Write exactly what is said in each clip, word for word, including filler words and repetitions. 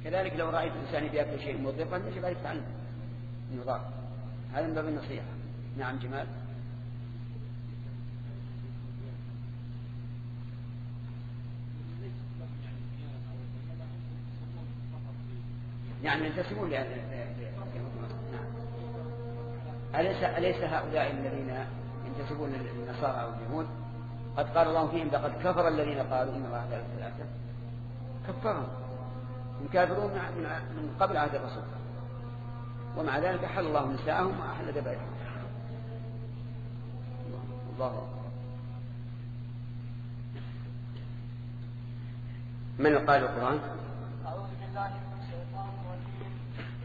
كذلك لو رأيت إنسان بيأكل شيء مضرا يجب عليك تعلم النظام، هذا من باب النصيحة. نعم جمال. يعني ينتسبون لهذا. أليس أليس هؤلاء الذين ينتسبون للنصارى أو اليهود قد قال الله فيهم لقد كفر الذين قالوا إن الله ثالث ثلاثة؟ كفرهم، هم كافرون من قبل عهد الرسول، ومع ذلك حل الله نساءهم وأحل ذبائحهم. الله. من قال القرآن؟ أعوذ بالله من الشيطان الرجيم.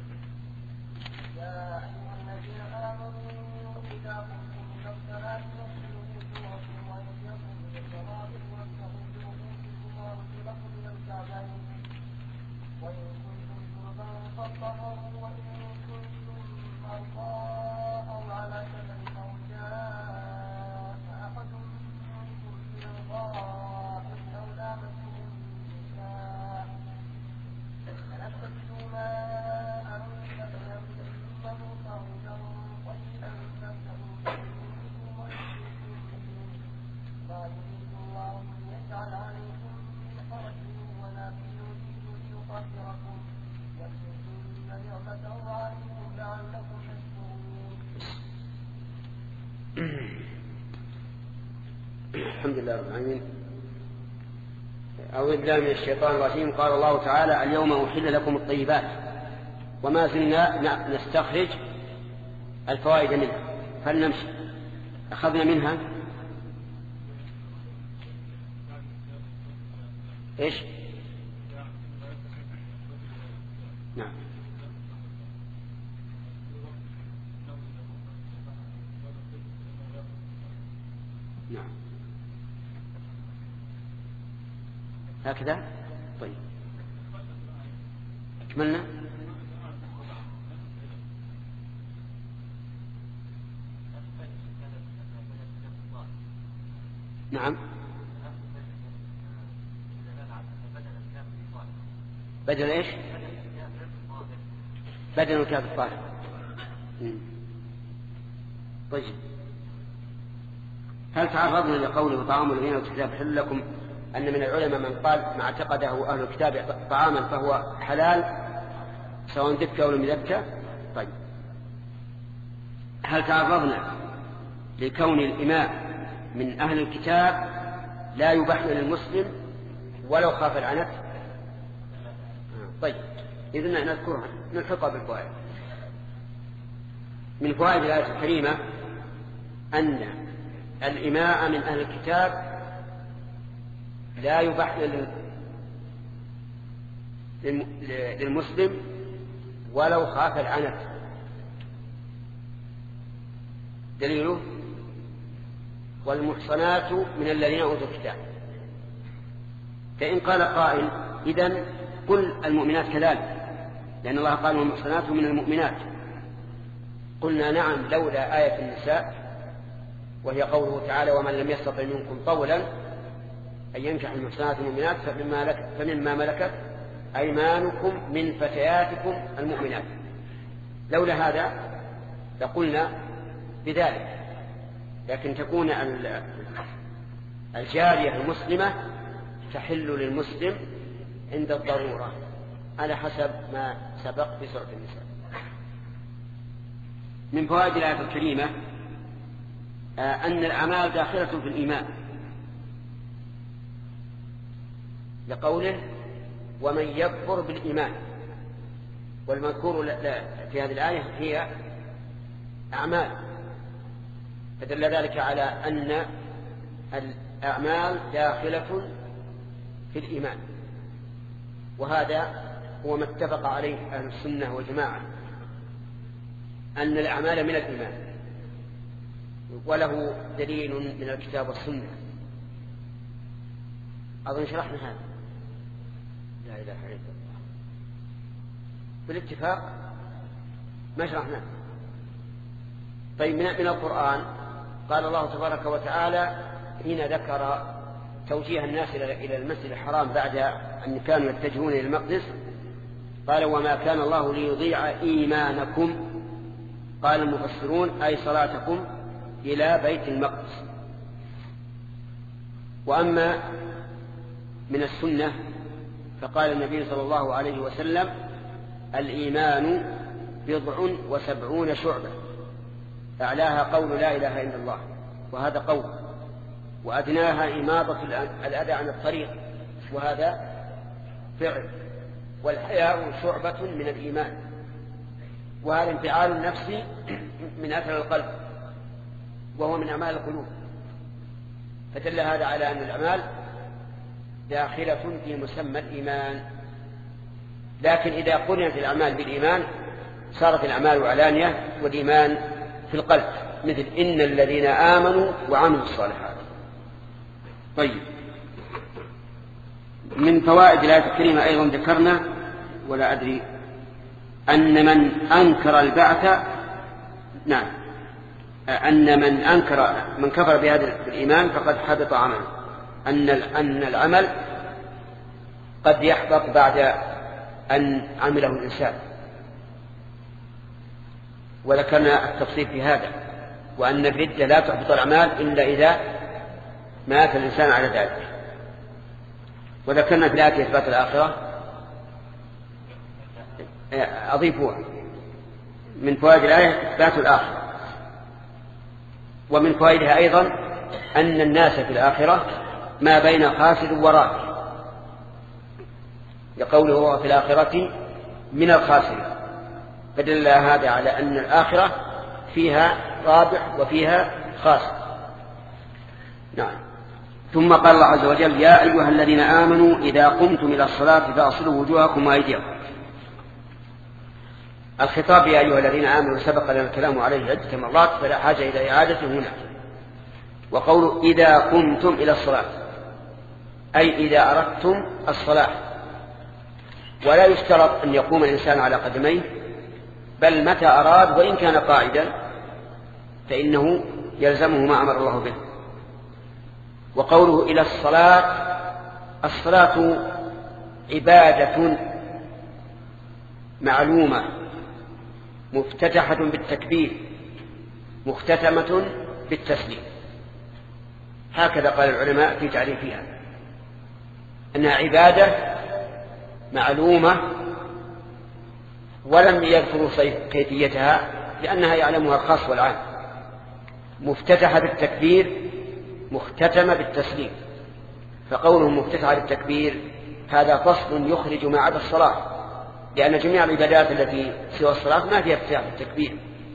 يا أيها الذين آمنوا إذا قمتم إلى الصلاة فاغسلوا وجوهكم وأيديكم إلى المرافق وامسحوا برؤوسكم وأرجلكم إلى الكعبين وإن كنتم جنبا فاطهروا وإن كنتم مرضى أو على سفر أو جاء أحد منكم من الغائط أو لامستم النساء فلم ماء فتيمموا صعيدا طيبا فامسحوا برؤوسكم وأيديكم منه ما يريد الله ليجعل عليكم من حرج ولكن يريد ليطهركم وليتم نعمته عليكم لعلكم تشكرون. الحمد لله رب العالمين. أعوذ بالله من الشيطان الرجيم. قال الله تعالى: اليوم أحل لكم الطيبات. وما زلنا نستخرج الفوائد منها، فلنمشي. أخذنا منها إيش؟ نعم. نعم هكذا. طيب أكملنا. نعم. بدل ايش؟ بدل الكاف الطاهر. طيب هل تعرضنا لقوله طعام الذين اوتوا الكتاب حل لكم أن من العلماء من قال ما اعتقده أهل الكتاب طعاما فهو حلال سواء دكة أو لم يدكة؟ طيب هل تعرضنا لكون الإماء من أهل الكتاب لا يباح للمسلم ولو خاف العنت؟ طيب إذن نذكرها نلحقها بالفوائد. من فوائد الآية الكريمة أن الإماء من أهل الكتاب لا يباح للمسلم ولو خاف العنت. دليله: والمحصنات من الذين أوتوا الكتاب. فإن قال قائل: إذن قل المؤمنات كذلك، لأن الله قال: والمحصنات من المؤمنات. قلنا: نعم، لولا آية النساء وهي قوله تعالى: ومن لم يستطع منكم طولا أن ينكح المحصنات المؤمنات فمما, لك فمما ملكت أيمانكم من فتياتكم المؤمنات. لولا هذا لقلنا بذلك، لكن تكون الجارية المسلمة تحل للمسلم عند الضرورة على حسب ما سبق في سورة النساء. من فوائد الآية الكريمة أن الأعمال داخلة في الإيمان، لقوله: ومن يكفر بالإيمان. والمذكور في هذه الآية هي أعمال، فدل ذلك على أن الأعمال داخلة في الإيمان، وهذا هو ما اتفق عليه أهل السنة والجماعة، أن الأعمال من الإيمان، وله دليل من الكتاب والسنة. أظن شرحنا هذا. لا إله إلا الله بالاتفاق ما شرحنا. طيب من القرآن قال الله تبارك وتعالى حين ذكر توجيه الناس إلى المسجد الحرام بعد أن كانوا يتجهون إلى المقدس: قال وما كان الله ليضيع إيمانكم، قال المفسرون أي صلاتكم إلى بيت المقدس. وأما من السنة فقال النبي صلى الله عليه وسلم الإيمان بضع وسبعون شعبة، أعلاها قول لا إله إلا الله، وهذا قول، وأدناها إماطة الأذى عن الطريق، وهذا فعل، والحياء شعبة من الإيمان، وهذا انفعال النفس من أثر القلب، وهو من أعمال القلوب، فدل هذا على أن الأعمال داخلة في مسمى الإيمان. لكن إذا قرنت الأعمال بالإيمان صارت الأعمال علانية والإيمان في القلب، مثل إن الذين آمنوا وعملوا الصالحات. طيب، من فوائد الآية الكريمة أيضا ذكرنا ولا أدري أن من أنكر البعث، نعم، أن من أنكر من كفر بهذا الإيمان فقد حبط عمله، أن أن العمل قد يحبط بعد أن عمله الإنسان، وذكرنا التفصيل في هذا، وأن الردة لا تحبط الأعمال إلا إذا مات الإنسان على ذلك. وذكرنا في الآية إثبات الآخرة، أضيفها من فوائد الآية إثبات الآخرة، ومن فوائدها أيضا أن الناس في الآخرة ما بين خاسر ورابح، لقوله هو في الآخرة من الخاسرين، فدل هذا على أن الآخرة فيها رابح وفيها خاسر. نعم. ثم قال الله عز وجل يا أيها الذين آمنوا إذا قمتم إلى الصلاة فاغسلوا وجوهكم وأيديكم. الخطاب يا أيها الذين آمنوا سبق لنا الكلام عليه عدة مرات فلا حاجة إلى إعادته هنا. وقول إذا قمتم إلى الصلاة أي إذا أردتم الصلاة، ولا يشترط أن يقوم الإنسان على قدميه، بل متى أراد وإن كان قاعدا فإنه يلزمه ما أمر الله به. وقوله إلى الصلاة، الصلاة عبادة معلومة مفتتحة بالتكبير مختتمة بالتسليم، هكذا قال العلماء في تعريفها، أنها عبادة معلومة ولم يذكروا كيفيتها لأنها يعلمها الخاص والعام، مفتتحة بالتكبير مختتمة بالتسليم. فقوله مفتتحة بالتكبير هذا فصل يخرج ما عدا الصلاة، لأن جميع العبادات التي سوى الصلاة ما فيها افتتاح بالتكبير.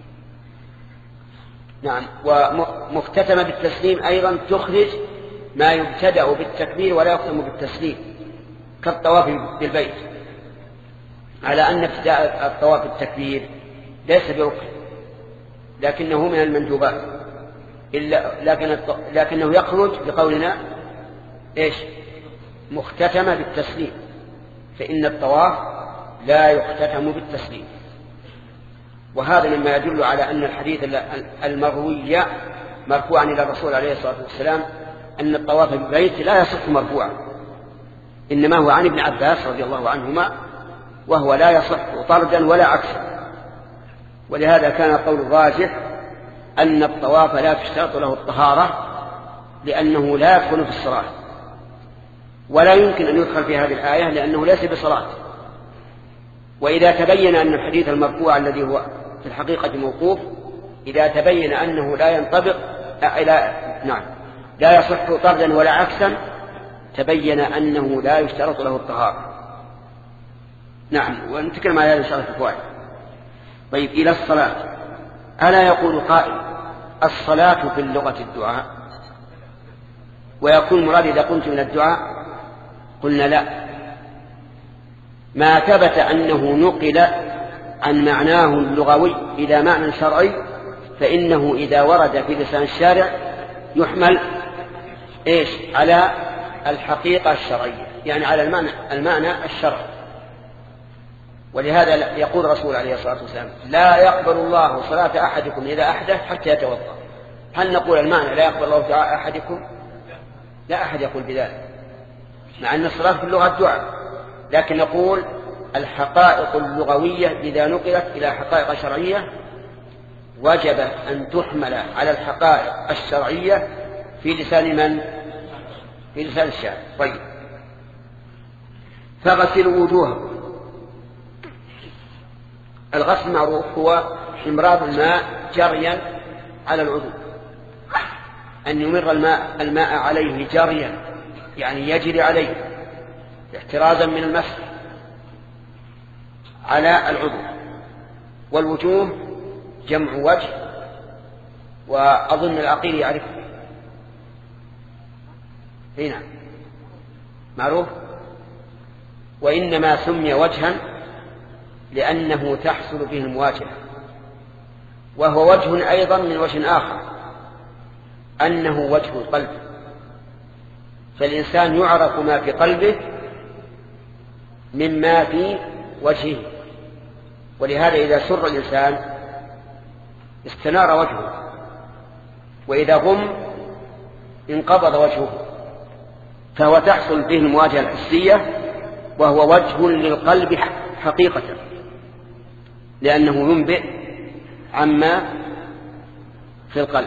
نعم. ومختتمة بالتسليم أيضا تخرج ما يبتدأ بالتكبير ولا يختم بالتسليم، كالطواف بالبيت، على أن ابتداء الطواف بالتكبير ليس بركن لكنه من المندوبات، إلا لكن لكنه يخرج بقولنا إيش مختتمة بالتسليم، فإن الطواف لا يختتم بالتسليم. وهذا مما يدل على أن الحديث المروي مرفوعا إلى الرسول عليه الصلاة والسلام أن الطواف بالبيت لا يصح مرفوعا، إنما هو عن ابن عباس رضي الله عنهما، وهو لا يصح طردا ولا عكسا. ولهذا كان القول الراجح أن الطواف لا تشترط له الطهارة، لأنه لا يدخل في الصلاة، ولا يمكن أن يدخل في هذه الآية لأنه ليس بصلاة. وإذا تبين أن الحديث المرفوع الذي هو في الحقيقة موقوف، إذا تبين أنه لا ينطبق إلى نعم لا يصح طردا ولا عكسا، تبين أنه لا يشترط له الطهارة. نعم. ونتكلم على هذا إن شاء الله في الفوائد. طيب، إلى الصلاة، ألا يقول قائل الصلاة في اللغة الدعاء، ويكون مراد إذا قمت من الدعاء؟ قلنا لا، ما ثبت أنه نقل عن معناه اللغوي إلى معنى شرعي فإنه إذا ورد في لسان الشارع يحمل إيش على الحقيقة الشرعية، يعني على المعنى, المعنى الشرعي. ولهذا يقول الرسول عليه الصلاة والسلام لا يقبل الله صلاة أحدكم إذا أحدث حتى يتوضأ. هل نقول المعنى لا يقبل الله دعاء أحدكم؟ لا أحد يقول بذلك، مع أن الصلاة في اللغة الدعاء، لكن نقول الحقائق اللغوية إذا نقلت إلى حقائق شرعية وجب أن تحمل على الحقائق الشرعية في لسان من؟ في لسان الشاعر. طيب، فغسلوا وجوهكم. الغسل معروف هو إمرار الماء جريا على العضو، أن يمر الماء, الماء عليه جريا، يعني يجري عليه احترازا من المسح على العضو. والوجوه جمع وجه، وأظن العقيل يعرف. هنا معروف. وإنما سمي وجها لأنه تحصل به المواجهة، وهو وجه أيضا من وجه آخر، أنه وجه القلب، فالإنسان يعرف ما في قلبه مما في وجهه. ولهذا إذا سر الإنسان استنار وجهه، وإذا غم انقبض وجهه، فهو تحصل به المواجهة الحسية، وهو وجه للقلب حقيقة، لأنه ينبئ عما في القلب.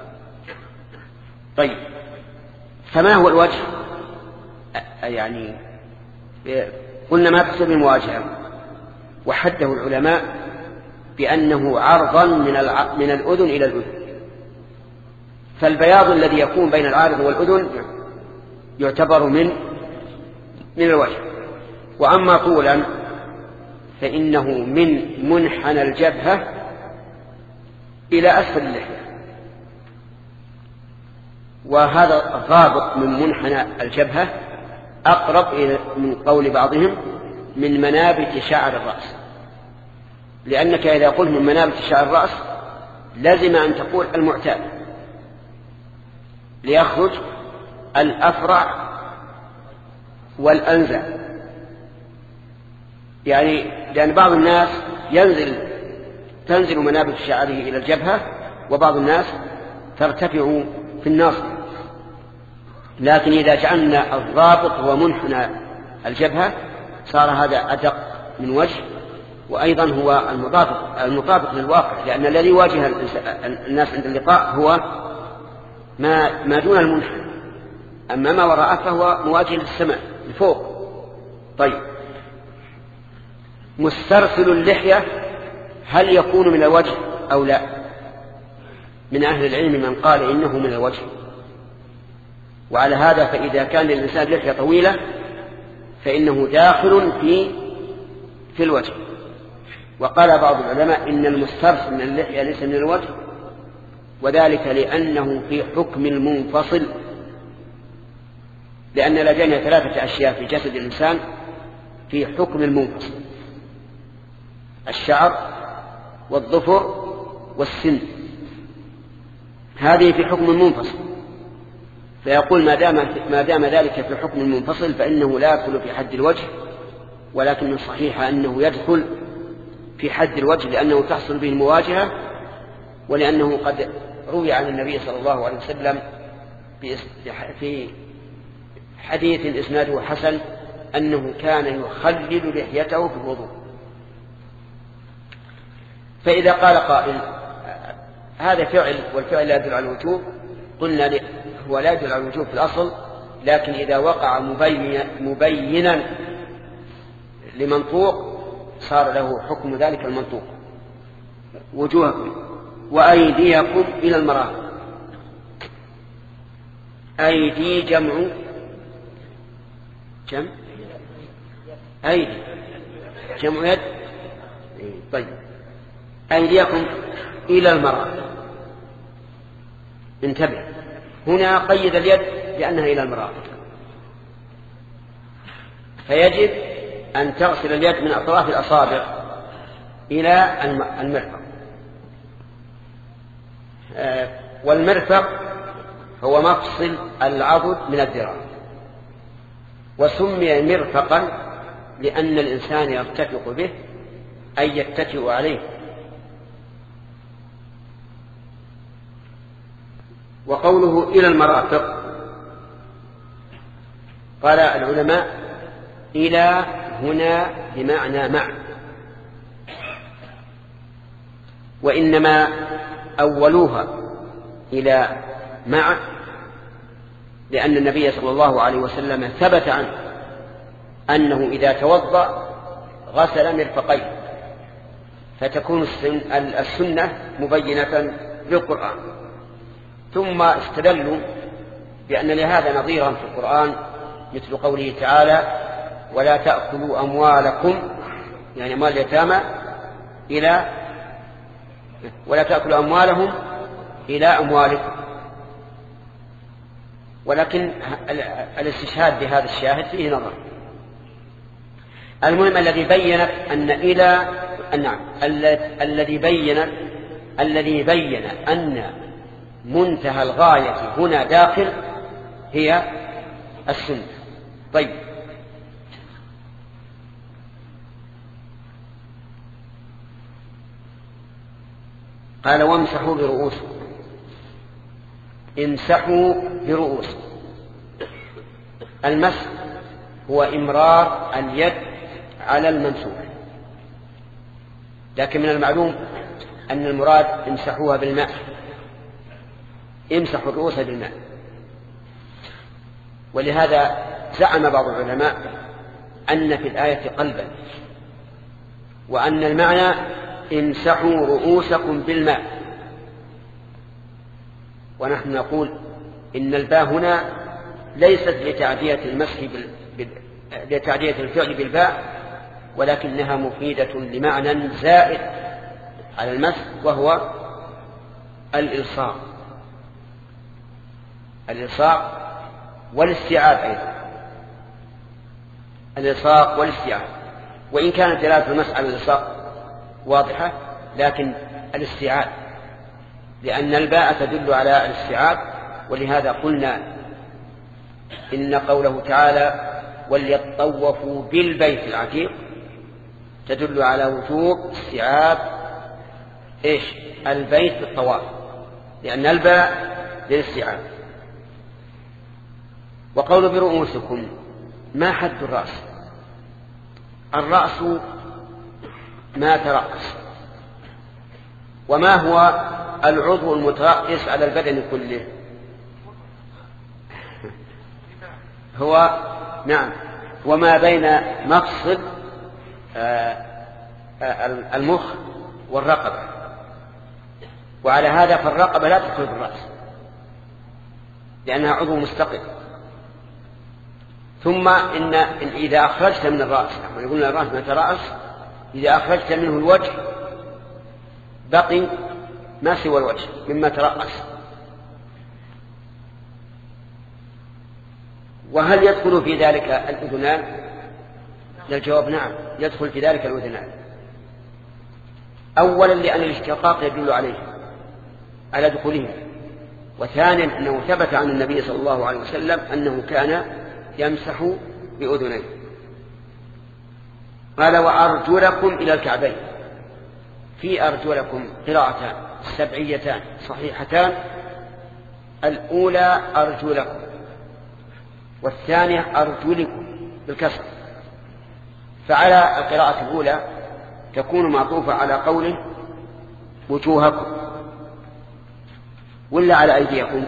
طيب، فما هو الوجه؟ يعني قلنا ما تحصل بالمواجهة، وحده العلماء بأنه عرضا من, الع... من الأذن إلى الأذن، فالبياض الذي يكون بين العارض والأذن يعتبر من من الوجه. وأما طولا فإنه من منحنى الجبهة إلى أسفل اللحية، وهذا الضابط من منحنى الجبهة أقرب إلى من قول بعضهم من منابت شعر الرأس، لأنك إذا قلت من منابت شعر الرأس لازم أن تقول المعتاد، ليخرج الأفرع والأنزع. يعني لأن بعض الناس ينزل تنزل منابت شعره إلى الجبهة، وبعض الناس ترتفع في الناصية، لكن إذا جعلنا الضابط هو منحنى الجبهة صار هذا أدق من وجه، وأيضا هو المطابق, المطابق للواقع، لأن الذي يواجه الناس عند اللقاء هو ما, ما دون المنحنى، أما ما وراءه فهو مواجه للسماء لفوق. طيب، مسترسل اللحية هل يكون من الوجه أو لا؟ من أهل العلم من قال إنه من الوجه، وعلى هذا فإذا كان للإنسان لحية طويلة فإنه داخل في في الوجه. وقال بعض العلماء إن المسترسل من اللحية ليس من الوجه، وذلك لأنه في حكم المنفصل، لأن لدينا ثلاثة أشياء في جسد الإنسان في حكم المنفصل: الشعر والظفر والسن، هذه في حكم المنفصل. فيقول ما دام ما دام ذلك في حكم المنفصل فإنه لا يدخل في حد الوجه، ولكن الصحيح أنه يدخل في حد الوجه، لأنه تحصل به المواجهة، ولأنه قد روي عن النبي صلى الله عليه وسلم في حديث إسناده حسن أنه كان يخلل لحيته في الوضوء. فإذا قال قائل هذا فعل والفعل لا يدل على الوجوب، قلنا هو لا يدل على الوجوب في الأصل، لكن إذا وقع مبينا لمنطوق صار له حكم ذلك المنطوق. وجوهكم وأيديكم إلى المرافق. أيدي جمع جمع أيدي جمع يد. طيب، أيديكم إلى المرافق. انتبه، هنا قيد اليد لأنها إلى المرافق، فيجب أن تغسل اليد من أطراف الأصابع إلى المرفق. والمرفق هو مفصل العضد من الذراع، وسمي مرفقا لأن الإنسان يرتفق به أي يتكئ عليه. وقوله إلى المرافق قال العلماء إلى هنا بمعنى مع، وإنما أولوها إلى مع لأن النبي صلى الله عليه وسلم ثبت عنه أنه إذا توضأ غسل مرفقيه، فتكون السنة مبينة للقرآن. ثم استدلوا بأن لهذا نظيرا في القرآن مثل قوله تعالى ولا تأكلوا أموالكم يعني أموال اليتامى إلى ولا تأكلوا أموالهم إلى أموالكم. ولكن الاستشهاد بهذا الشاهد فيه نظر. المهم الذي بين أن إلى نعم الذي بين الذي بين أن منتهى الغاية هنا داخل هي السنة. طيب قال وامسحوا برؤوسكم، امسحوا برؤوسكم. المسح هو إمرار اليد على الممسوح، لكن من المعلوم أن المراد امسحوها بالماء، امسحوا الرؤوس بالماء. ولهذا زعم بعض العلماء أن في الآية قلبا، وأن المعنى امسحوا رؤوسكم بالماء. ونحن نقول إن الباء هنا ليست لتعدية المسح بال... لتعدية الفعل بالباء، ولكنها مفيدة لمعنى زائد على المسح وهو الإلصاق الإلصاق والاستيعاب أيضا، الإلصاق والاستيعاب. وإن كانت دلالة المسح على الإلصاق واضحة، لكن الاستيعاب لأن الباء تدل على الاستيعاب. ولهذا قلنا إن قوله تعالى وليطوفوا بالبيت العتيق تدل على وجوب استيعاب إيش البيت بالطواف، لأن الباء للاستيعاب. وقول برؤوسكم ما حد الرأس؟ الرأس ما ترأس. وما هو العضو المترأس على البدن كله؟ هو نعم وما بين مفصل المخ والرقبة. وعلى هذا فالرقبة لا تدخل بالرأس لأنها عضو مستقل. ثم إن إذا أخرجت من الرأس، يقولون الرأس ما ترأس، إذا أخرجت منه الوجه بقي ما سوى الوجه مما ترأس. وهل يدخل في ذلك الأذنان؟ الجواب نعم يدخل في ذلك الأذنان. أولا لأن الاشتقاق يدل عليه على دخوله، وثانيا أنه ثبت عن النبي صلى الله عليه وسلم أنه كان يمسح بأذنيه. قال وأرجلكم إلى الكعبين. في أرجلكم قراءتان سبعيتان صحيحتان، الأولى أرجلكم والثانية أرجلكم بالكسر. فعلى القراءة الأولى تكون معطوفة على قوله وجوهكم، ولا على أيديكم؟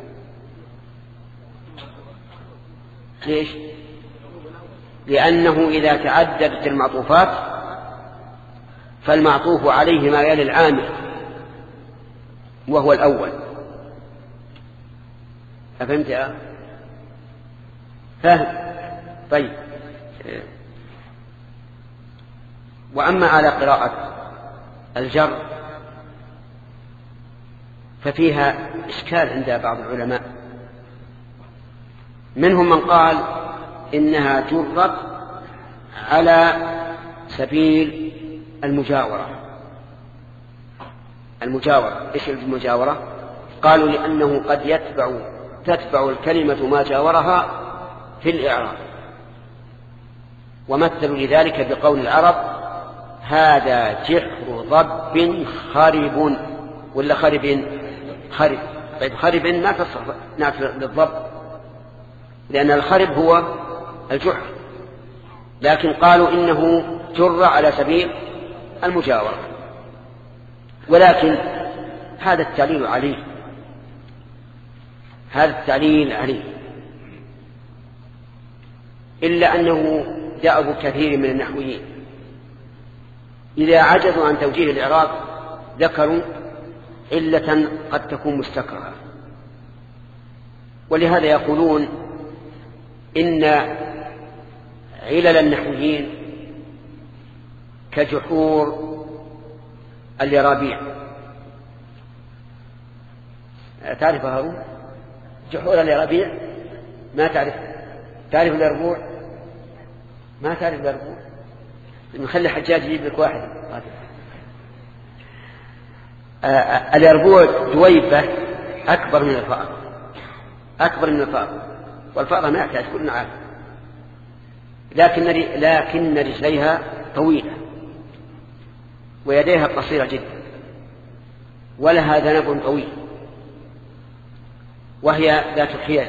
ليش؟ لأنه إذا تعددت المعطوفات فالمعطوف عليه ما يلي العامل وهو الأول. أفهمت يا فهم؟ طيب. وأما على قراءة الجر ففيها إشكال عند بعض العلماء، منهم من قال إنها جرت على سبيل المجاورة. المجاورة إيش المجاورة؟ قالوا لأنه قد يتبع تتبع الكلمة ما جاورها في الإعراب، ومثلوا لذلك بقول العرب هذا جحر ضب خرب، ولا خرب خرب. طيب خرب ما تصف نعرف للضب، لأن الخرب هو الجحر، لكن قالوا إنه جر على سبيل المجاورة، ولكن هذا التعليل عليه هذا التعليل عليه إلا أنه دأب كثير من النحويين إذا عجزوا عن توجيه الإعراب ذكروا علة قد تكون مستكرهة، ولهذا يقولون إن علل النحويين كجحور اليرابيع. تعرف هارون جحور اليرابيع؟ ما تعرف؟ تعرف اليربوع؟ ما تعرف اليربوع؟ نخلي حجاج يجيب لك واحد. آه اليربوع دويبة أكبر من الفأر، أكبر من الفأر، والفأر ما يحتاج كلنا عارف، لكن لكن رجليها طويلة ويديها قصيرة جدا ولها ذنب طويل وهي ذات حيل،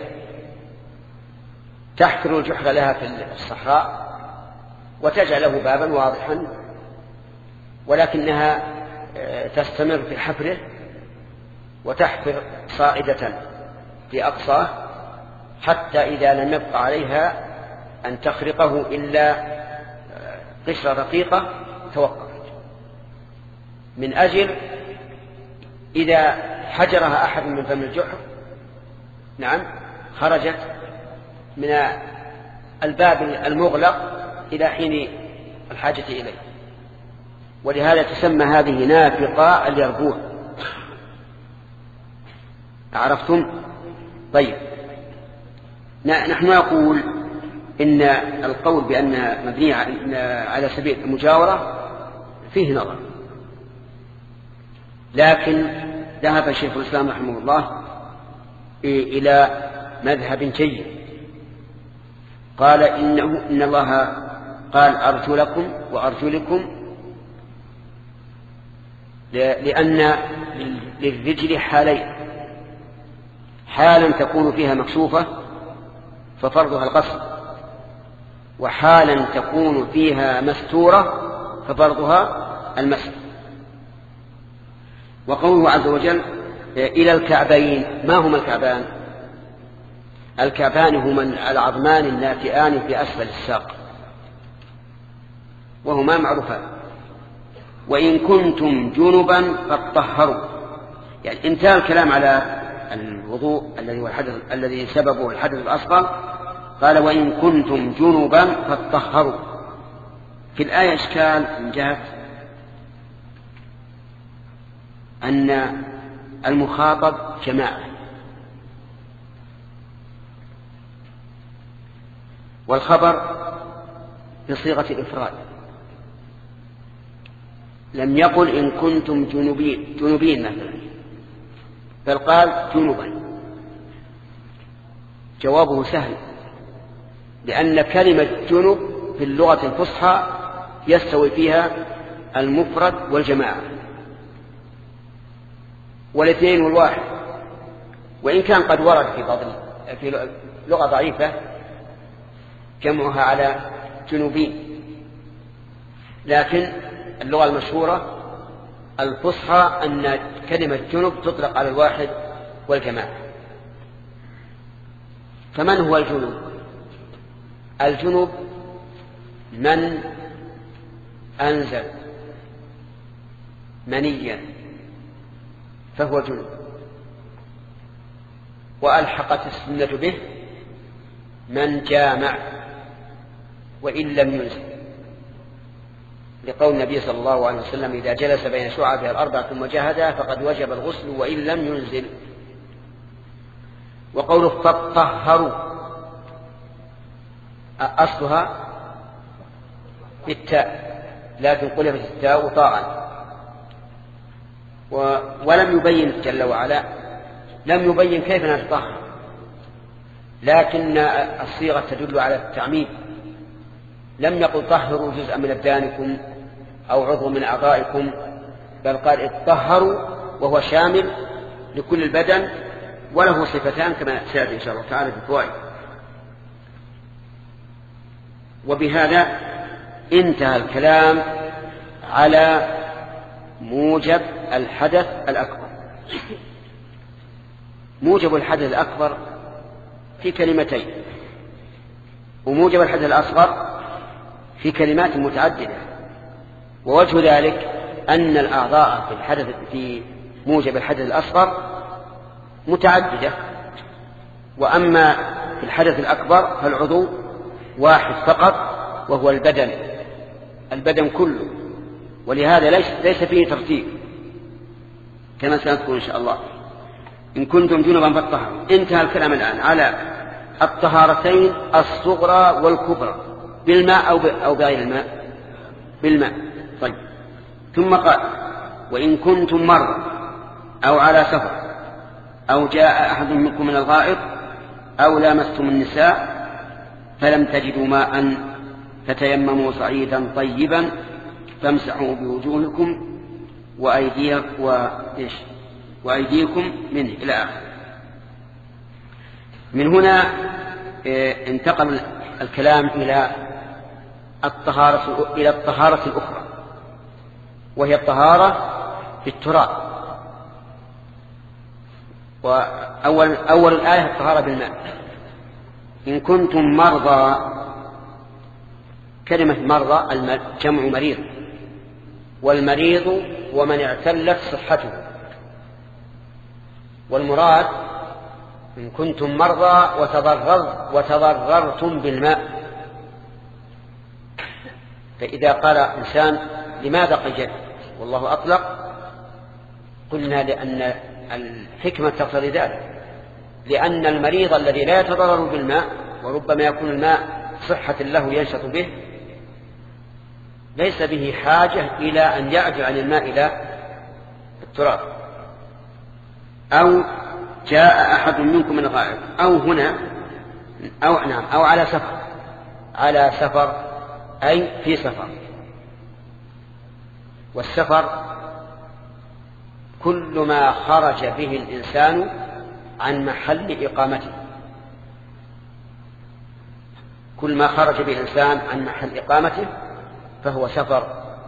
تحفر الجحر لها في الصحراء وتجعله بابا واضحا، ولكنها تستمر في حفره وتحفر صاعدة في أقصاه حتى إذا لم يبقى عليها أن تخرقه إلا قشرة رقيقة توقفت، من أجل إذا حجرها أحد من فم الجحر نعم خرجت من الباب المغلق إلى حين الحاجة إليه، ولهذا تسمى هذه نافقة اليربوع. عرفتم؟ طيب، نحن نقول إن القول بأنها مبنية على سبيل المجاورة فيه نظر، لكن ذهب شيخ الإسلام رحمه الله إلى مذهب جيد، قال إنه إن الله قال أرجلكم وأرجلكم لأن للرجل حالين، حالا تكون فيها مكشوفة ففرضها الغسل، وحالا تكون فيها مستورة ففرضها المسح. وقوله عز وجل إلى الكعبين، ما هما الكعبان؟ الكعبان هما العظمان الناتئان في أسفل الساق وهما معروفان. وإن كنتم جنبا فاطهروا، يعني انتهى الكلام على الوضوء الذي هو الحدث الذي سببه الحدث الأصغر، قال وإن كنتم جنبا فاطهروا. في الآية إشكال من جهة أن المخاطب جماعة، والخبر بصيغة الإفراد، لم يقل إن كنتم جنوبين جنوبين مثلا، بل قال جنوبا. جوابه سهل، لأن كلمة جنوب في اللغة الفصحى يستوي فيها المفرد والجماعة والاثنين والواحد، وإن كان قد ورد في بعض في لغة ضعيفة جمعها على جنوبين، لكن اللغة المشهورة الفصحى أن كلمة جنوب تطلق على الواحد والجماعة. فمن هو الجنوب؟ الجنوب من أنزل منيا فهو جنوب، وألحقت السنة به من جامع وإن لم ينزل، لقول النبي صلى الله عليه وسلم إذا جلس بين شعبها الأربع ثم جاهدها فقد وجب الغسل وإن لم ينزل. وقوله فاطهروا أصلها بالتاء، لكن قلبت التاء طاعا، ولم يبين جل وعلا لم يبين كيف نتطهر، لكن الصيغة تدل على التعميم، لم يقل طهروا جزءا من أبدانكم أو عضو من أعضائكم، بل قال اطهروا وهو شامل لكل البدن وله صفتان كما سيأتي إن شاء الله تعالى في الفوائد. وبهذا انتهى الكلام على موجب الحدث الأكبر. موجب الحدث الأكبر في كلمتين، وموجب الحدث الأصغر في كلمات متعددة. ووجه ذلك أن الأعضاء في الحدث في موجب الحدث الأصغر متعددة، وأما في الحدث الأكبر فالعضو واحد فقط وهو البدن البدن كله، ولهذا ليس, ليس فيه ترتيب كما سنذكر إن شاء الله. إن كنتم جنبا فاطهروا. انتهى الكلام الآن على الطهارتين الصغرى والكبرى بالماء أو, أو بغير الماء. بالماء. طيب. ثم قال وإن كنتم مرضى أو على سفر أو جاء أحد منكم من الغائط أو لامستم النساء فلم تجدوا ماء فتيمموا صعيدا طيبا فامسحوا بوجوهكم وأيديكم منه إلى آخر. من هنا انتقل الكلام إلى الطهارة إلى الطهارة الأخرى، وهي الطهارة في التراب. وأول أول الآية الطهارة بالماء. إن كنتم مرضى، كلمة مرضى جمع مريض، والمريض ومن اعتلت صحته. والمراد إن كنتم مرضى وتضرر وتضررتم بالماء. فإذا قال إنسان لماذا قيد والله أطلق، قلنا لأن الحكمة تقتضي ذلك، لأن المريض الذي لا يتضرر بالماء وربما يكون الماء صحة له ينشط به ليس به حاجة إلى أن يعجل عن الماء إلى التراب. أو جاء أحد منكم من الغائط، أو هنا أو نعم أو على سفر. على سفر أي في سفر. والسفر كل ما خرج به الإنسان عن محل إقامته، كل ما خرج به الإنسان عن محل إقامته فهو سفر.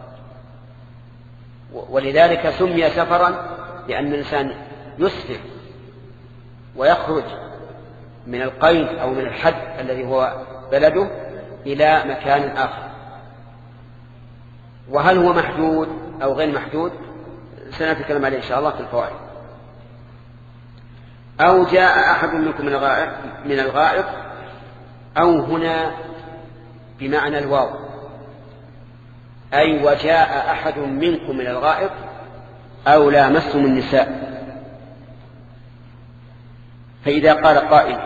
ولذلك سمي سفرا لأن الإنسان يسفر ويخرج من القيد أو من الحد الذي هو بلده إلى مكان آخر. وهل هو محدود أو غير محدود سنتكلم عليه إن شاء الله في الفوائد. أو جاء أحد منكم من الغائط من الغائط أو هنا بمعنى الواو، أي وجاء أحد منكم من الغائط أو لامستم النساء. فإذا قال قائل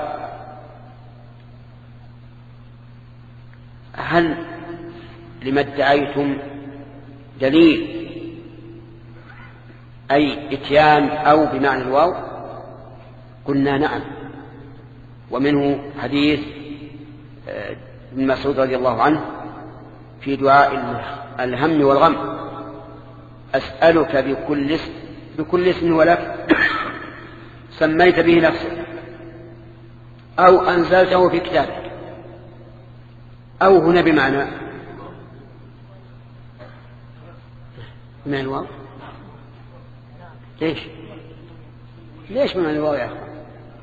هل لما ادعيتم دليل أي إتيان أو بمعنى الواو؟ قلنا نعم. ومنه حديث ابن مسعود رضي الله عنه في دعاء الهم والغم: أسألك بكل اسم بكل اسم ولك سميت به نفسك أو أنزلته في كتابك. أو هنا بمعنى بمعنى الواو. ليش ليش بمعنى الواو يا أخوان؟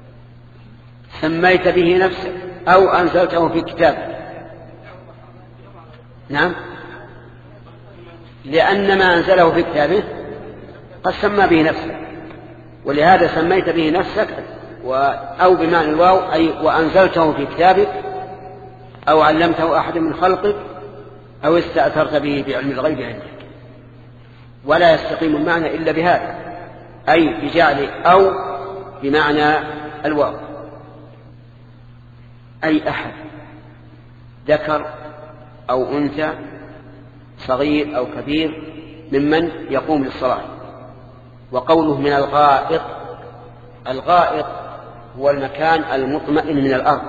سميت به نفسك أو أنزلته في كتابك. نعم، لأن ما أنزله في كتابه قد سمى به نفسك، ولهذا سميت به نفسك. أو بمعنى الواو أي وأنزلته في كتابك أو علمته أحد من خلقك أو استأثرت به بعلم الغيب عندك. ولا يستقيم المعنى إلا بهذا، أي بجعل أو بمعنى الواو. أي أحد ذكر أو أنثى صغير أو كبير ممن يقوم للصلاة. وقوله من الغائط، الغائط هو المكان المطمئن من الأرض.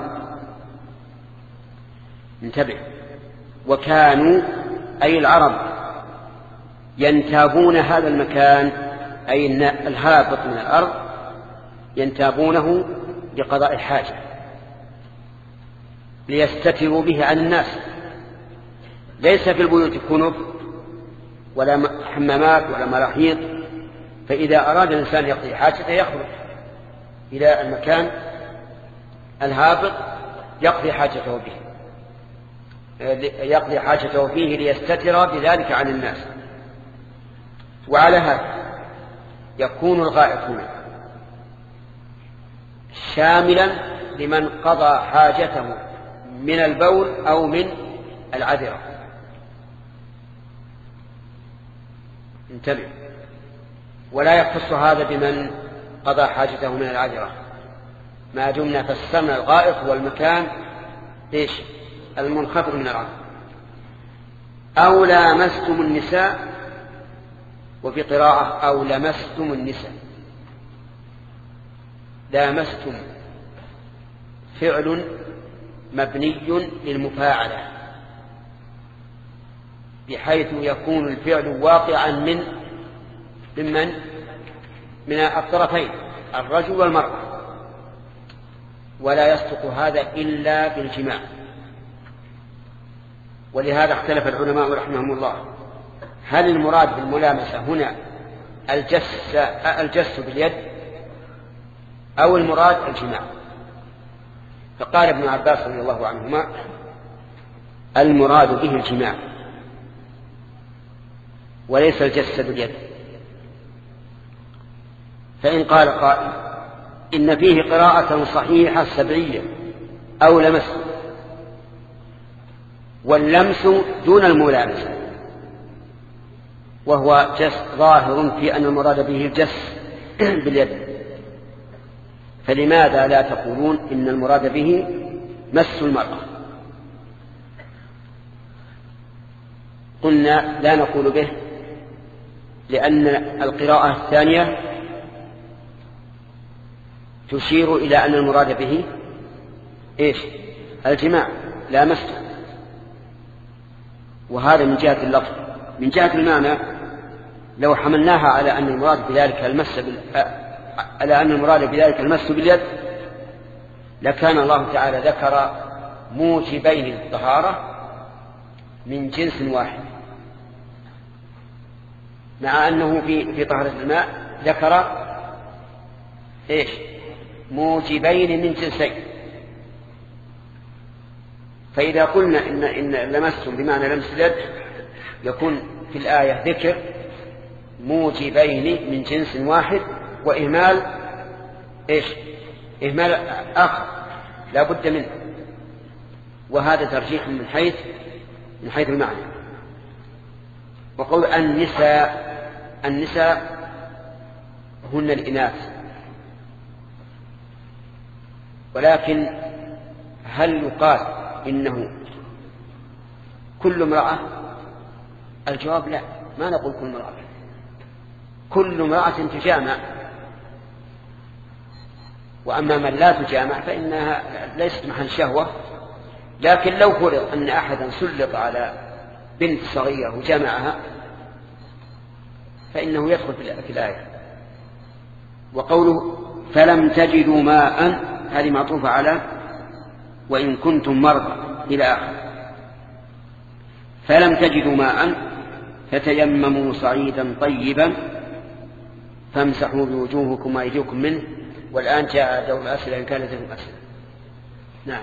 انتبه. وكانوا أي العرب ينتابون هذا المكان أي الهابط من الأرض ينتابونه لقضاء الحاجة ليستتروا به عن الناس ليس في البيوت كنف ولا حمامات ولا مراحيض، فإذا أراد الإنسان يقضي حاجته يخرج إلى المكان الهابط يقضي حاجته به يقضي حاجته فيه ليستتر بذلك عن الناس. وعلى هذا يكون الغائط هنا شاملا لمن قضى حاجته من البول أو من العذرة. انتبه، ولا يختص هذا بمن قضى حاجته من العذرة، ما دمنا فسرنا الغائط والمكان ايش المنخفض من الأرض. أو لامستم النساء، وفي قراءة أو لمستم النساء. لامستم فعل مبني للمفاعلة، بحيث يكون الفعل واقعا من ممن من الطرفين الرجل والمرأة، ولا يصدق هذا إلا بالجماع. ولهذا اختلف العلماء رحمهم الله هل المراد بالملامسة هنا الجس الجس باليد أو المراد الجماع. فقال ابن عباس رضي الله عنهما المراد به الجماع وليس الجس باليد. فإن قال قائل إن فيه قراءة صحيحة سبعية أو لمس، واللمس دون الملامسة، وهو جس ظاهر في أن المراد به الجس باليد، فلماذا لا تقولون إن المراد به مس المرأة؟ قلنا لا نقول به لأن القراءة الثانية تشير إلى أن المراد به إيش الجماع لا مس، وهذا من جهة اللفظ. من جهة المعنى لو حملناها على أن المراد بذلك المس بال... على أن المراد بذلك المس باليد لكان الله تعالى ذكر موجبين للطهارة من جنس واحد، مع أنه في في طهارة الماء ذكر إيش موجبين من جنسين. فإذا قلنا إن إن لمستم بمعنى لمس اليد يكون في الآية ذكر موجبين من جنس واحد وإهمال إيش إهمال آخر لا بد منه، وهذا ترجيح من حيث من حيث المعنى. وقول النساء النساء هن الإناث، ولكن هل يقال إنه كل امرأة؟ الجواب لا، ما نقول كل امرأة، كل امرأة تجامع، وأما من لا تجامع فإنها ليست محل شهوة. لكن لو فرض أن أحدا سلط على بنت صغيرة وجامعها فإنه يدخل في الآية. وقوله فلم تجدوا ماء هذه معطوفة على وإن كنتم مرضى إلى آخر. فلم تجدوا ماء فتيمموا صعيدا طيبا فامسحوا بوجوهكم وأيديكم منه. والآن جاء دور الأسئلة إن كانت لهم أسئلة. نعم.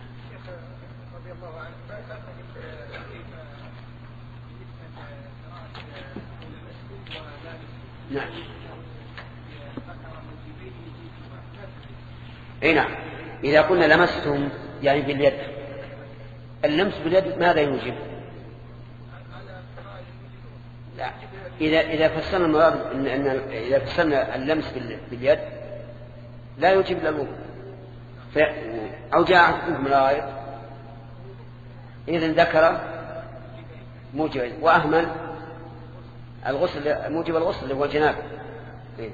نعم. اي نعم. إذا قلنا لمستم يعني باليد، اللمس باليد ماذا يوجب؟ لا، إذا إذا فسرنا المراد إن إن إذا فسرنا اللمس باليد لا يوجب إلا الوضوء، أو جاء من الآية إذن ذكر موجب وأهمل الغسل موجب الغسل اللي هو الجنابة. إيه؟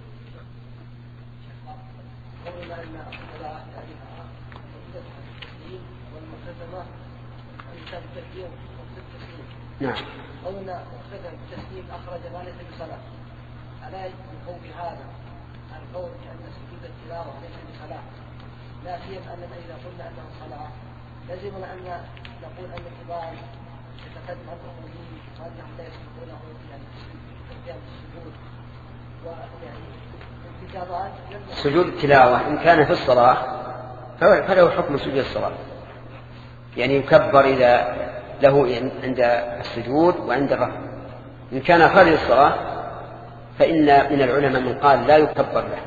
نعم. قولنا مقتدى بالتسليم أخرج ما ليس بصلاة، ألا يقول بهذا القول بأن سجود التلاوة ليس بصلاة، لا سيما أننا إذا قلنا أنه صلاة لازمنا أن نقول أن الكبار سجود التلاوة إن كان في الصلاة فله حكم سجود الصلاة، يعني يكبر إذا له عند السجود وعند الرفع. إن كان خارج الصلاة فإن من العلماء من قال لا يكبر له،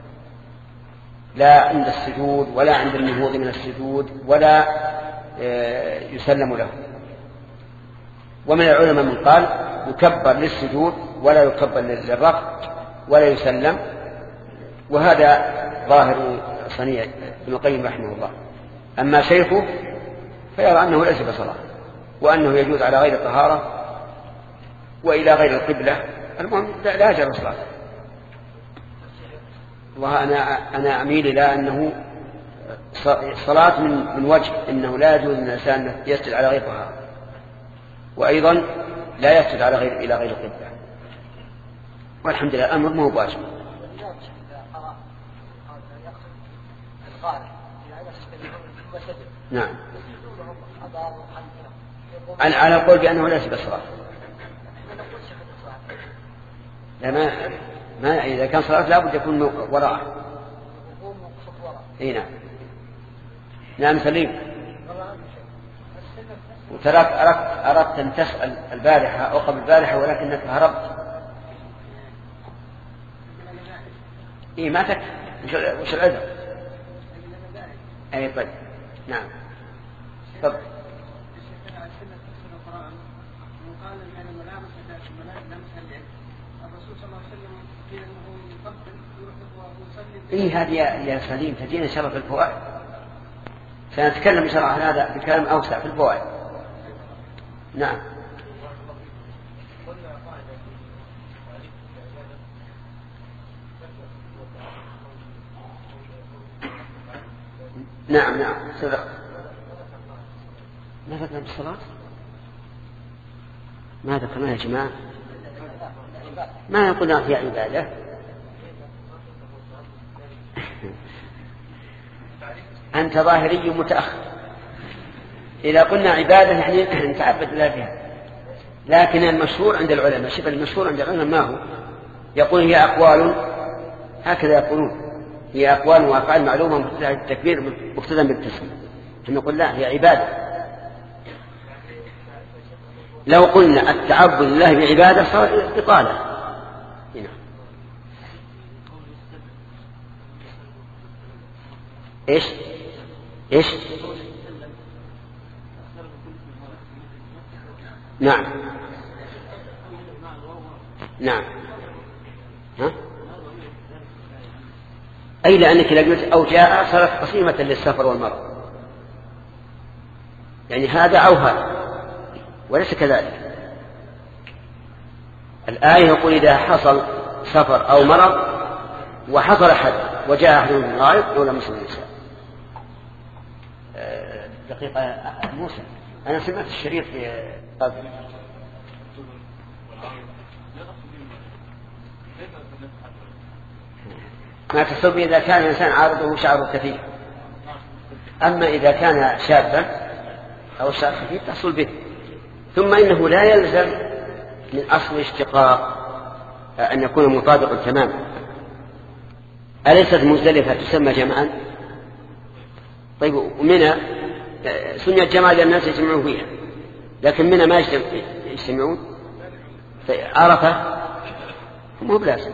لا عند السجود ولا عند النهوض من السجود ولا يسلم له. ومن العلماء من قال يكبر للسجود ولا يكبر للرفع ولا يسلم، وهذا ظاهر صنيع ابن القيم رحمه الله. أما شيخه فيرى أنه ليس بصلاة، وأنه يجوز على غير طهارة وإلى غير القبلة، المهم لا يجب صلاة. وأنا أنا أميل إلى أنه صلاة من من وجه إنه لا يجوز أن الإنسان يسجد على غير طهارة، وأيضا لا يسجد على غير إلى غير القبلة. والحمد لله الأمر ما هو واجب. نعم، على القول بأنه ليس بصلاة. لا ما ما إذا كان صلاة لا بد يكون وراءه. إيه نعم. نعم سليم. وتراك أردت أردت أن تسأل البارحة أو قبل البارحة ولكنك هربت. إيه ما تك وش العذر؟ أي طيب نعم. طب إيه هذه يا سليم تجينا إن شاء الله في الفوائد، سنتكلم إن شاء الله عن هذا بكلام أوسع في الفوائد. نعم. نعم نعم صدق. ما ذكرنا بالصلاة؟ ما ذكرنا يا جماعة؟ ما يقولنا فيها عبادة. أنت ظاهري متأخر. إذا قلنا عبادة يعني نتعبد الله بها، لكن المشهور عند العلماء، شوف المشهور عند العلماء ما هو؟ يقول هي أقوال، هكذا يقولون هي أقوال وأفعال معلومة مبتدأ بالتكبير مبتدأ بالتسليم. نقول لا هي عبادة. لو قلنا التعبد لله بعبادة صار إطالة. هنا إيش إيش نعم نعم ها؟ أي لأنك لقلت أو جاء صارت قسيمة للسفر والمرض، يعني هذا أو هذا، وليس كذلك. الآية يقول إذا حصل سفر أو مرض وحصل حد وجاء أحد من الغائب أو لم يصل الإنسان. دقيقة موسى أنا سمعت الشريط في قبل. ما تصب إذا كان الإنسان عارضه شعره كثير، أما إذا كان شابا أو شعر خفيف تحصل به. ثم إنه لا يلزم من أصل اشتقاق أن يكون مطابقا تماما. أليست مزدلفة تسمى جمعا؟ طيب ومنى سميت جمعا لأن الناس يجمعون فيها، لكن منى ما يجتمعون. عرفة مو بلازم.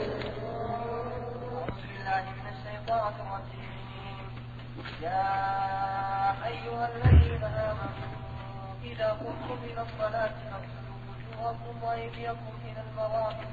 وأيديكم إلى المرافق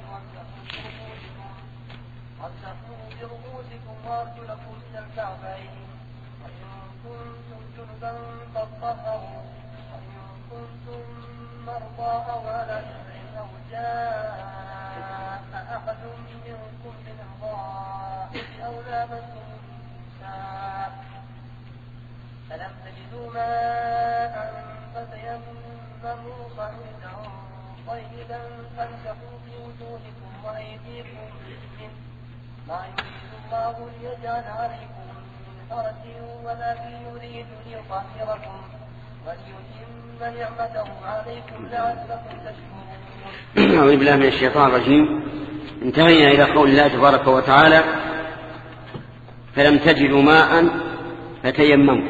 وامسحوا برؤوسكم وأرجلكم إلى الكعبين، وإن كنتم جنبا فاطهروا، وإن كنتم مرضى أو على سفر أو جاء أحد منكم من الغائط أو لامستم النساء فلم تجدوا ماء فتيمموا صعيدا طيبا فامسحوا بوجوهكم وأيديكم منه، ما يريد الله ليجعل عليكم من حرج ولكن يريد ليطهركم وليتم نعمته عليكم لعلكم تشكرون. أعوذ بالله من الشيطان الرجيم. انتهينا إلى قول الله تبارك وتعالى: فلم تجدوا ماء فتيمموا.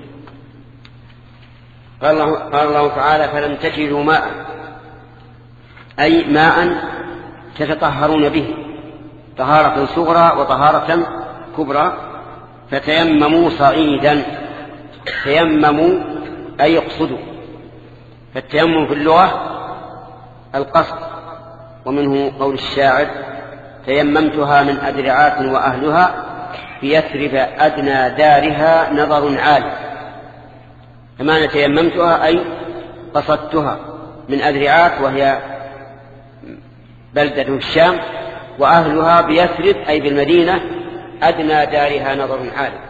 قال الله, قال الله تعالى: فلم تجدوا ماء، أي ماء تتطهرون به طهارة صغرى وطهارة كبرى، فتيمموا صعيدا. تيمموا أي يقصدوا. فالتيمم في اللغة القصد، ومنه قول الشاعر: تيممتها من أدرعات وأهلها بيثرب أدنى دارها نظر عالي. فمعنى تيممتها أي قصدتها من أدرعات، وهي بلدة الشام، وأهلها بيثرب أي بالمدينة أدنى دارها نظر عالي.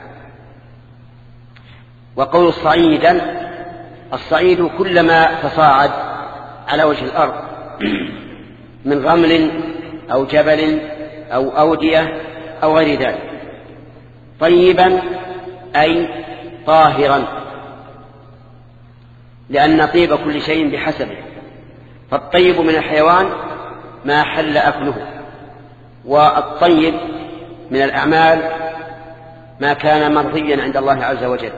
وقول صعيدا: الصعيد كلما تصاعد على وجه الأرض من رمل أو جبل أو أودية أو غير ذلك. طيبا أي طاهرا، لأن طيب كل شيء بحسبه. فالطيب من الحيوان ما حل أكله، والطيب من الأعمال ما كان مرضيا عند الله عز وجل.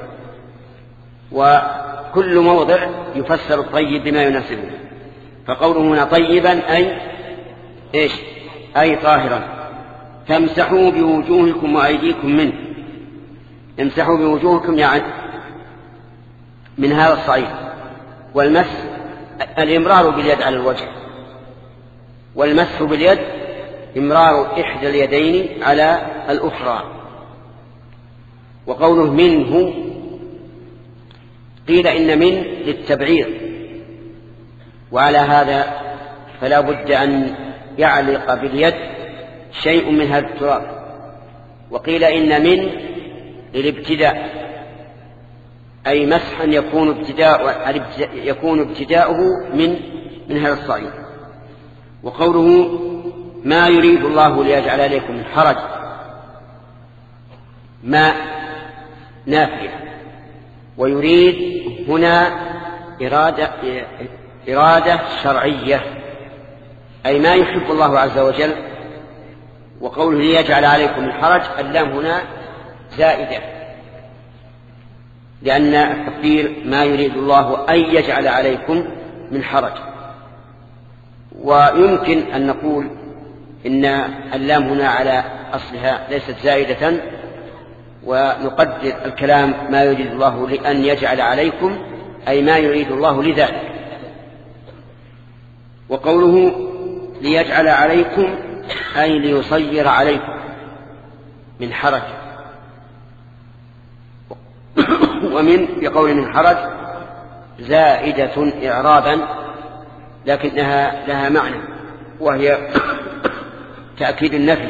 وكل موضع يفسر الطيب بما يناسبه. فقوله هنا طيبا أي إيش؟ أي طاهرا. فامسحوا بوجوهكم وأيديكم منه. امسحوا بوجوهكم يعني من هذا الصعيد. والمس الإمرار باليد على الوجه، والمسح باليد إمرار إحدى اليدين على الأخرى. وقوله منه قيل إن من للتبعير، وعلى هذا فلا بد أن يعلق باليد شيء من هذا التراب. وقيل إن من للابتداء، أي مسحا يكون ابتداء يكون ابتداؤه من من هذا الصعيد. وقوله ما يريد الله ليجعل عليكم من حرج، ما نافية، ويريد هنا إرادة, إرادة شرعية، أي ما يحب الله عز وجل. وقوله ليجعل عليكم من حرج، اللام هنا زائدة، لأن التقدير ما يريد الله أن يجعل عليكم من حرج. ويمكن أن نقول إن اللام هنا على أصلها ليست زائدة، ونقدر الكلام ما يريد الله لأن يجعل عليكم، أي ما يريد الله لذلك. وقوله ليجعل عليكم أي ليصير عليكم من حرج. ومن بقول من حرج زائدة إعرابا، لكنها لها معنى، وهي تأكيد النفي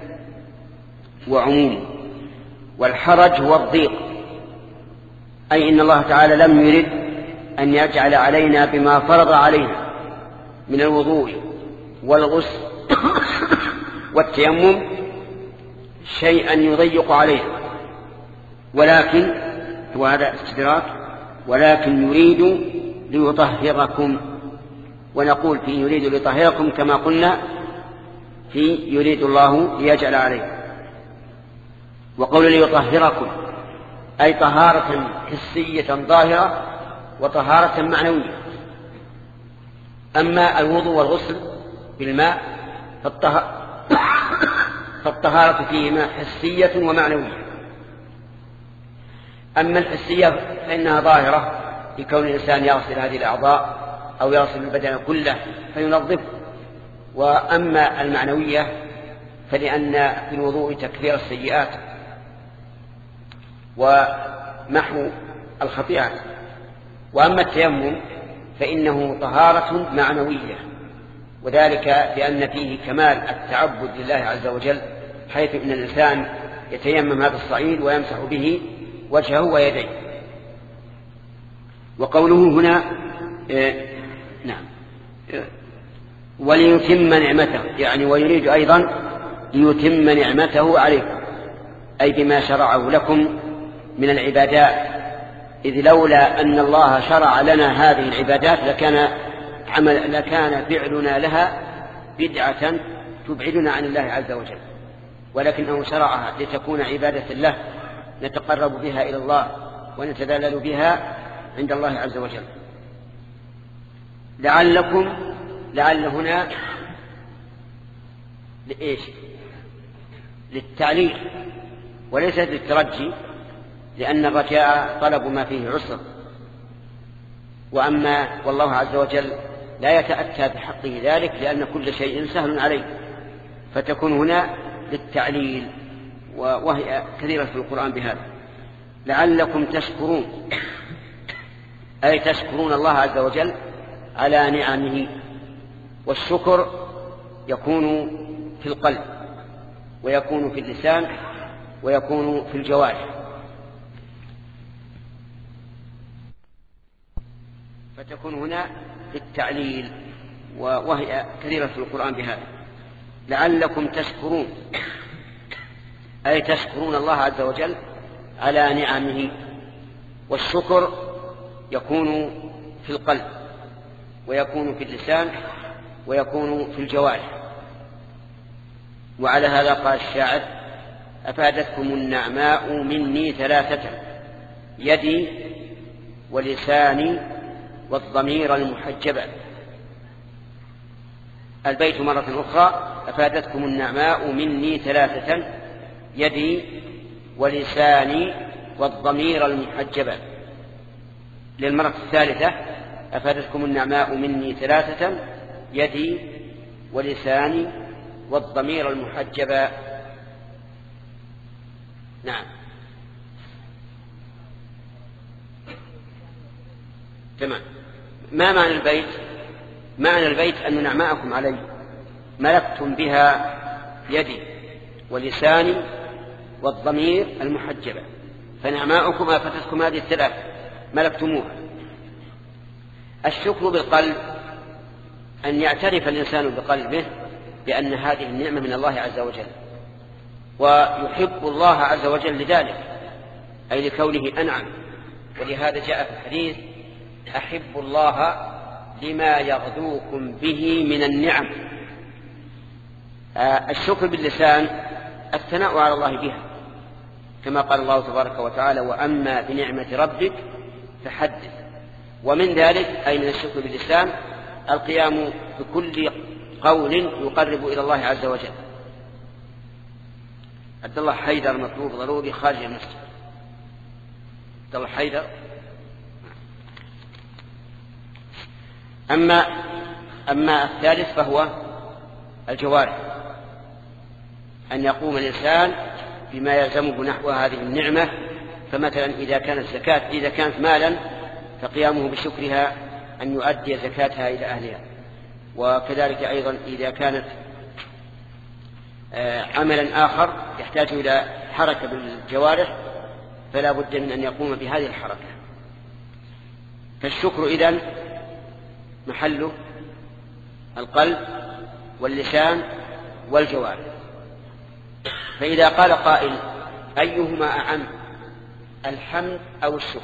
وعموم. والحرج هو الضيق، أي إن الله تعالى لم يرد أن يجعل علينا بما فرض علينا من الوضوء والغسل والتيمم شيئا يضيق علينا، ولكن وهذا استدراك، ولكن يريد ليطهركم. ونقول في يريد ليطهركم كما قلنا في يريد الله ليجعل عليكم. وقول ليطهركم أي طهارة حسية ظاهرة وطهارة معنوية. أما الوضوء والغسل بالماء فالطهارة فيهما حسية ومعنوية. أما الحسية فإنها ظاهرة لكون الإنسان يغسل هذه الأعضاء أو يغسل البدن كله فينظفه. وأما المعنوية فلأن في الوضوء تكفير السيئات ومحو الخطيئات. وأما التيمم فإنه طهارة معنوية، وذلك لأن فيه كمال التعبد لله عز وجل، حيث إن الإنسان يتيمم هذا الصعيد ويمسح به وجهه ويديه. وقوله هنا إيه نعم إيه وليتم نعمته، يعني ويريد أيضا ليتم نعمته عليكم، أي بما شرعه لكم من العبادات إذ لولا أن الله شرع لنا هذه العبادات لكان عمل لكان فعلنا لها بدعة تبعدنا عن الله عز وجل، ولكنه شرعها لتكون عبادة له نتقرب بها إلى الله ونتذلل بها عند الله عز وجل. لعلكم لعل هنا لإيش؟ للتعليل وليس للترجي، لأن الرجاء طلب ما فيه عسر، وأما والله عز وجل لا يتأتى بحقه ذلك لأن كل شيء سهل عليه، فتكون هنا للتعليل وهي كثيرة في القرآن بهذا. لعلكم تشكرون أي تشكرون الله عز وجل على نعمه، والشكر يكون في القلب ويكون في اللسان ويكون في الجوارح، فتكون هنا للتعليل وهي كثيرة في القرآن بهذا. لعلكم تشكرون أي تشكرون الله عز وجل على نعمه، والشكر يكون في القلب ويكون في اللسان ويكون في الجوارح. وعلى هذا قال الشاعر: أفادتكم النعماء مني ثلاثة، يدي ولساني والضمير المحجبة. البيت مرة أخرى: أفادتكم النعماء مني ثلاثة، يدي ولساني والضمير المحجبة. للمرة الثالثة: أفادتكم النعماء مني ثلاثة، يدي ولساني والضمير المحجبة. نعم، تمام. ما معنى البيت؟ معنى البيت أن نعماءكم علي ملكتم بها يدي ولساني والضمير المحجبة، فنعماءكم أفتتكم هذه الثلاث ملكتموها. الشكر بالقلب أن يعترف الإنسان بقلبه بأن هذه النعمة من الله عز وجل، ويحب الله عز وجل لذلك، أي لكونه أنعم. ولهذا جاء في الحديث: أحب الله لما يغدوكم به من النعم. آه الشكر باللسان الثناء على الله بها، كما قال الله تبارك وتعالى: وأما بنعمة ربك فحدث. ومن ذلك أي من الشكر باللسان القيام بكل قول يقرب إلى الله عز وجل. عبد الله حيدر مطلوب ضروري خارج المسجد. عبد الله حيدر. أما أما الثالث فهو الجوارح، أن يقوم الإنسان بما يلزمه نحو هذه النعمة. فمثلا إذا كانت زكاة إذا كانت مالا فقيامه بشكرها أن يؤدي زكاتها إلى أهلها، وكذلك أيضا إذا كانت عملا آخر يحتاج إلى حركة بالجوارح فلا بد من أن يقوم بهذه الحركة. فالشكر إذن محله القلب واللسان والجوارح. فإذا قال قائل: أيهما أعم، الحمد أو الشكر؟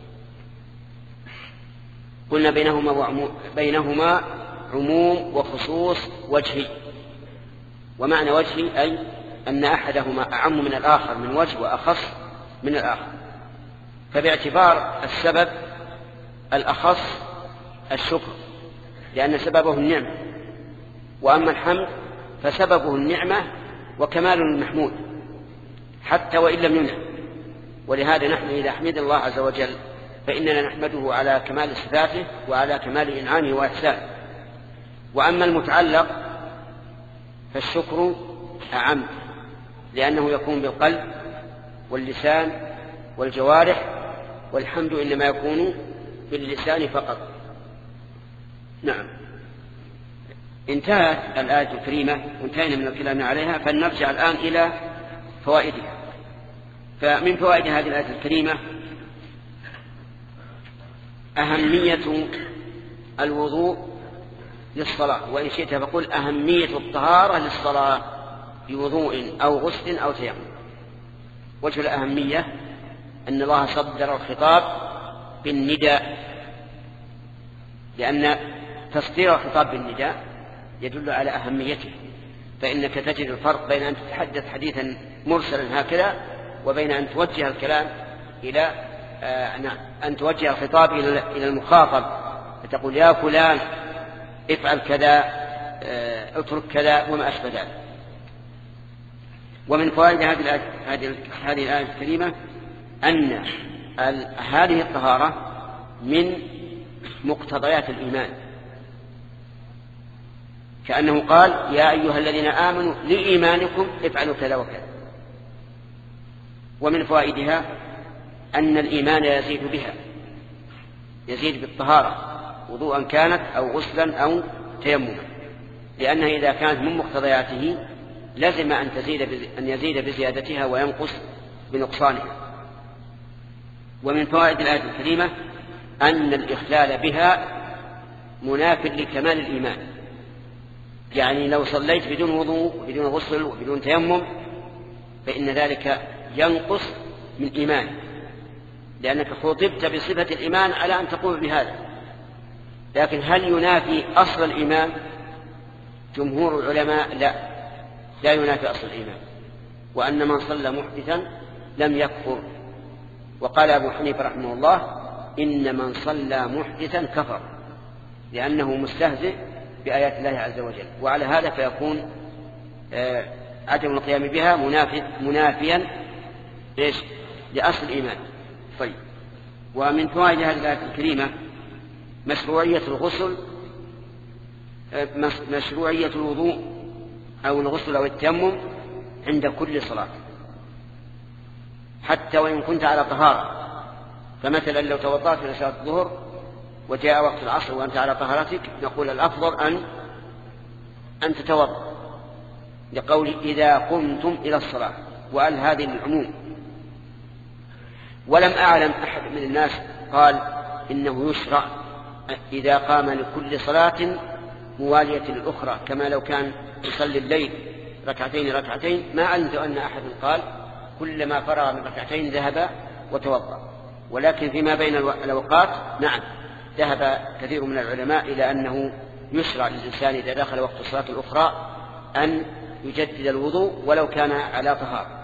قلنا بينهما, وعمو بينهما عموم وخصوص وجهي. ومعنى وجهي أي أن أحدهما أعم من الآخر من وجه وأخص من الآخر. فباعتبار السبب الأخص الشكر لأن سببه النعمة، وأما الحمد فسببه النعمة وكمال المحمود حتى وإن لم ينعم. ولهذا نحن إذا حمد الله عز وجل فإننا نحمده على كمال صفاته وعلى كمال إنعامه وإحسانه. وأما المتعلق فالشكر أعم لأنه يكون بالقلب واللسان والجوارح، والحمد إنما يكون باللسان فقط. نعم، انتهت الآية الكريمة وانتهينا من الكلام عليها، فلنرجع الآن إلى فوائدها. فمن فوائد هذه الآية الكريمة أهمية الوضوء للصلاة، وإن شئت فقل أهمية الطهارة للصلاة بوضوء أو غسل أو تيمم. وجه الأهمية أن الله صدر الخطاب بالنداء، لأن تصدير الخطاب بالنداء يدل على أهميته، فإنك تجد الفرق بين أن تتحدث حديثا مرسلا هكذا وبين أن توجه الكلام إلى آه أن توجه الخطاب إلى المخاطب، فتقول يا فلان افعل كذا، آه اترك كذا وما أشبه ذلك. ومن فوائد هذه الآية هذه الآية الكريمة أن هذه الطهارة من مقتضيات الإيمان، كأنه قال يا أيها الذين آمنوا لإيمانكم افعلوا كذا وكذا. ومن فوائدها أن الإيمان يزيد بها، يزيد بالطهارة وضوءا كانت أو غسلا أو تيمما، لأنها إذا كانت من مقتضياته لازم أن تزيد أن يزيد بزيادتها وينقص بنقصانها. ومن فوائد الآية الكريمة أن الإخلال بها مناف لكمال الإيمان، يعني لو صليت بدون وضوء بدون غسل وبدون تيمم فإن ذلك ينقص من إيمان، لأنك خطبت بصفة الإيمان على أن تقوم بهذا. لكن هل ينافي أصل الإيمان؟ جمهور العلماء لا لا ينافي أصل الإيمان، وأن من صلى محدثا لم يكفر. وقال أبو حنيفة رحمه الله إن من صلى محدثا كفر، لأنه مستهزئ بآيات الله عز وجل، وعلى هذا فيكون آه عدم القيام بها منافيا إيش لأصل الإيمان. طيب، ومن فوائد هذه الآية الكريمة مشروعية الغسل آه مشروعية الوضوء أو الغسل أو التيمم عند كل صلاة، حتى وإن كنت على طهارة. فمثلا لو توضأت لصلاة الظهر وجاء وقت العصر وأنت على طهارتك نقول الأفضل أن أن تتوضأ، لقول إذا قمتم إلى الصلاة، وقال هذه للعموم. ولم أعلم أحد من الناس قال إنه يشرع إذا قام لكل صلاة موالية للأخرى، كما لو كان يصلي الليل ركعتين ركعتين، ما علمت أن أحد قال كلما فرغ من ركعتين ذهب وتوضأ. ولكن فيما بين الأوقات نعم ذهب كثير من العلماء إلى أنه يشرع للإنسان إذا دخل وقت الصلاة الأخرى أن يجدد الوضوء ولو كان على طهارة.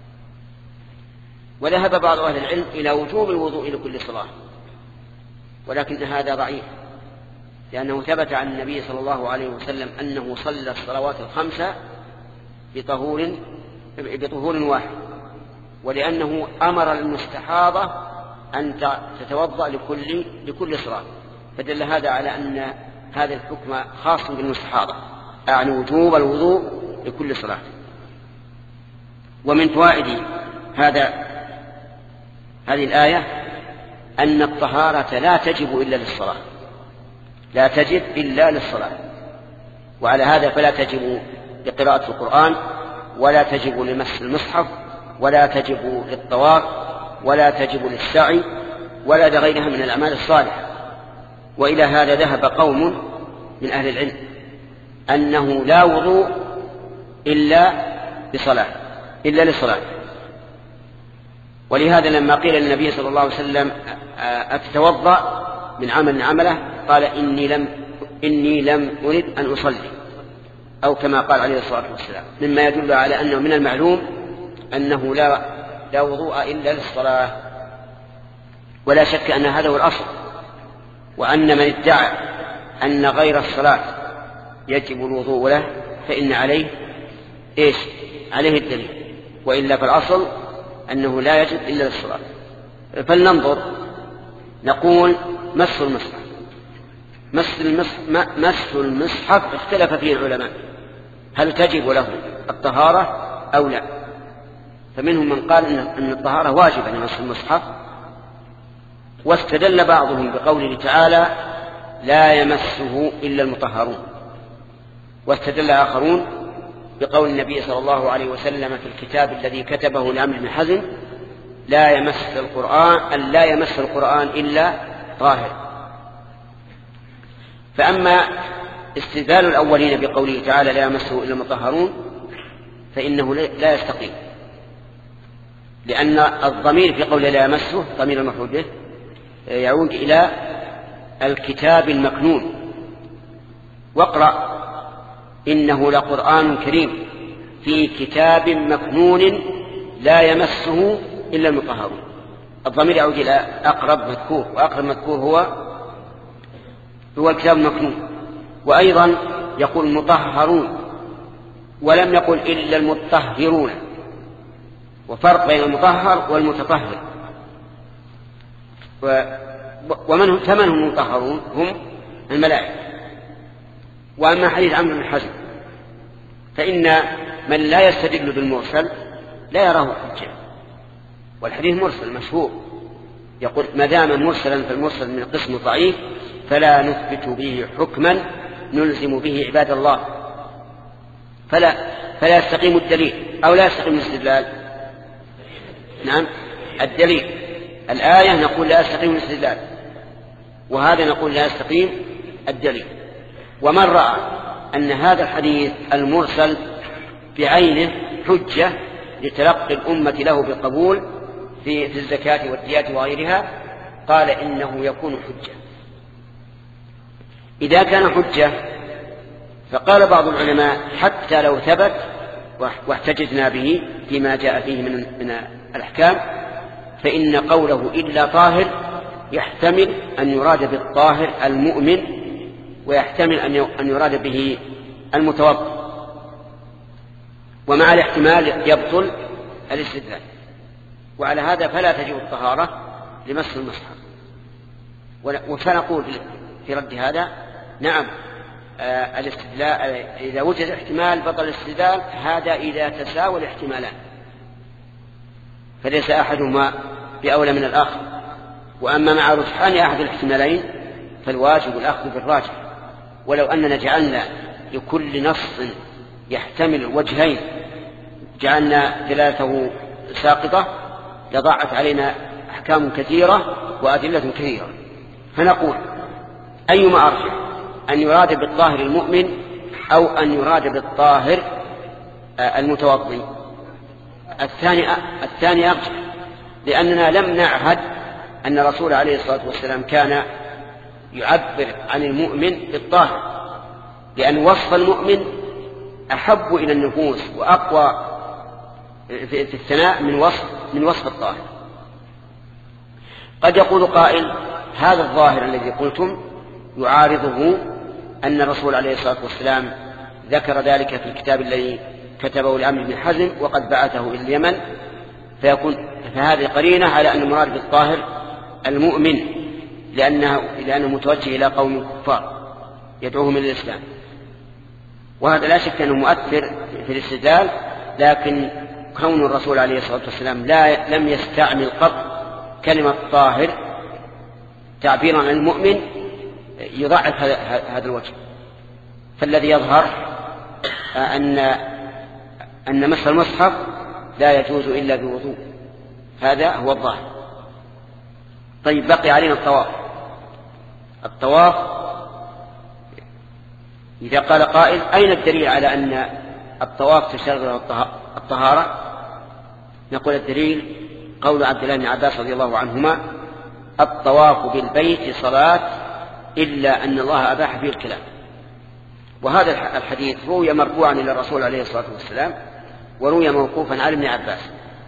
وذهب بعض أهل العلم إلى وجوب الوضوء لكل صلاة، ولكن هذا ضعيف، لأنه ثبت عن النبي صلى الله عليه وسلم أنه صلى الصلوات الخمسة بطهور بطهور واحد، ولأنه أمر المستحاضة أن تتوضأ لكل لكل صلاة، فدل هذا على أن هذا الحكم خاص بالمستحاضة، يعني وجوب الوضوء لكل صلاة. ومن فوائد هذا هذه الآية أن الطهارة لا تجب إلا للصلاة، لا تجب إلا للصلاة. وعلى هذا فلا تجب لقراءة القرآن، ولا تجب لمس المصحف، ولا تجب للطواف، ولا تجب للسعي، ولا لغيرها من الأعمال الصالحة. وإلى هذا ذهب قوم من أهل العلم أنه لا وضوء إلا بصلاة إلا للصلاة. ولهذا لما قيل للنبي صلى الله عليه وسلم أتتوضأ من عمل عمله قال إني لم إني لم أرد أن أصلي، أو كما قال عليه الصلاة والسلام، مما يدل على أنه من المعلوم أنه لا لا وضوء إلا للصلاة. ولا شك أن هذا هو الأصل، وأن من ادعى أن غير الصلاة يجب الوضوء له فإن عليه إيش عليه الدليل، وإلا فالأصل أنه لا يجب إلا للصلاة. فلننظر، نقول مس المصحف مس المصحف, مس المصحف اختلف فيه العلماء هل تجب له الطهارة أو لا. فمنهم من قال أن الطهارة واجبة لمس المصحف، واستدل بعضهم بقوله تعالى لا يمسه إلا المطهرون، واستدل آخرون بقول النبي صلى الله عليه وسلم في الكتاب الذي كتبه لعمرو بن حزم لا يمس القرآن أن لا يمس القرآن إلا طاهر. فأما استدلال الأولين بقوله تعالى لا يمسه إلا المطهرون فإنه لا يستقيم، لأن الضمير في قوله لا يمسه ضمير المفعول به يعود إلى الكتاب المكنون. واقرأ إنه لقرآن كريم في كتاب مكنون لا يمسه إلا المطهرون. الضمير يعود إلى أقرب مذكور، وأقرب مذكور هو هو الكتاب المكنون. وأيضا يقول مطهرون ولم يقل إلا المطهرون، وفرق بين المطهر والمتطهر. ومن هم فمن هم المطهرون؟ هم الملائكة. وأما حديث عمرو بن حزم فإن من لا يستدل بالمرسل لا يراه حجة، والحديث مرسل مشهور، يقول ما دام مرسلا فالمرسل من قسم ضعيف فلا نثبت به حكما نلزم به عباد الله، فلا فلا يستقيم الدليل أو لا يستقيم الاستدلال. نعم الدليل الآية نقول لا يستقيم الاستدلال، وهذا نقول لا يستقيم الدليل. ومن رأى أن هذا الحديث المرسل بعينه حجة لتلقي الأمة له بالقبول في في الزكاة والديات وغيرها قال إنه يكون حجة. إذا كان حجة فقال بعض العلماء حتى لو ثبت واحتجزنا به فيما جاء فيه من من الأحكام فإن قوله إلا طاهر يحتمل أن يراد بالطاهر المؤمن، ويحتمل أن يراد به المتوضئ، ومع الاحتمال يبطل الاستدلال. وعلى هذا فلا تجب الطهارة لمس المصحف. وفنقول في رد هذا نعم آه الاستدلال إذا وجد احتمال بطل الاستدلال، هذا إذا تساوى الاحتمالان فليس أحدهما بأولى من الآخر. وأما مع رجحان أحد الاحتمالين فالواجب الأخذ بالراجح. ولو أننا جعلنا لكل نص يحتمل وجهين جعلنا دلالته ساقطة لضاعت علينا أحكام كثيرة وأدلة كثيرة. فنقول أيما أرجح، أن يراد بالطاهر المؤمن أو أن يراد بالطاهر المتوضئ؟ الثاني الثاني أرجح، لأننا لم نعهد أن الرسول عليه الصلاة والسلام كان يعبر عن المؤمن بالطاهر، لأن وصف المؤمن أحب إلى النفوس وأقوى في الثناء من وصف من وصف الطاهر. قد يقول قائل هذا الظاهر الذي قلتم يعارضه أن الرسول عليه الصلاة والسلام ذكر ذلك في الكتاب الذي كتبه لعمرو بن حزم وقد بعثه إلى اليمن، فيكون فهذه قرينة على أن المراد بالطاهر المؤمن، لأنه لأنه متوجه إلى قوم كفار يدعوهم إلى الإسلام. وهذا لا شك أنه مؤثر في الاستدلال، لكن كون الرسول عليه الصلاة والسلام لا لم يستعمل قط كلمة طاهر تعبيرا عن المؤمن يضعف هذا الوجه. فالذي يظهر أن أن مس المصحف لا يجوز إلا بوضوء، هذا هو الظاهر. طيب بقي علينا الطواف. الطواف إذا قال قائل أين الدليل على أن الطواف تشترط الطهارة؟ نقول الدليل قول عبد الله بن عباس رضي الله عنهما الطواف بالبيت صلاة إلا أن الله أباح فيه الكلام. وهذا الحديث روي مرفوعا إلى الرسول عليه الصلاة والسلام وروي موقوفا على ابن عباس.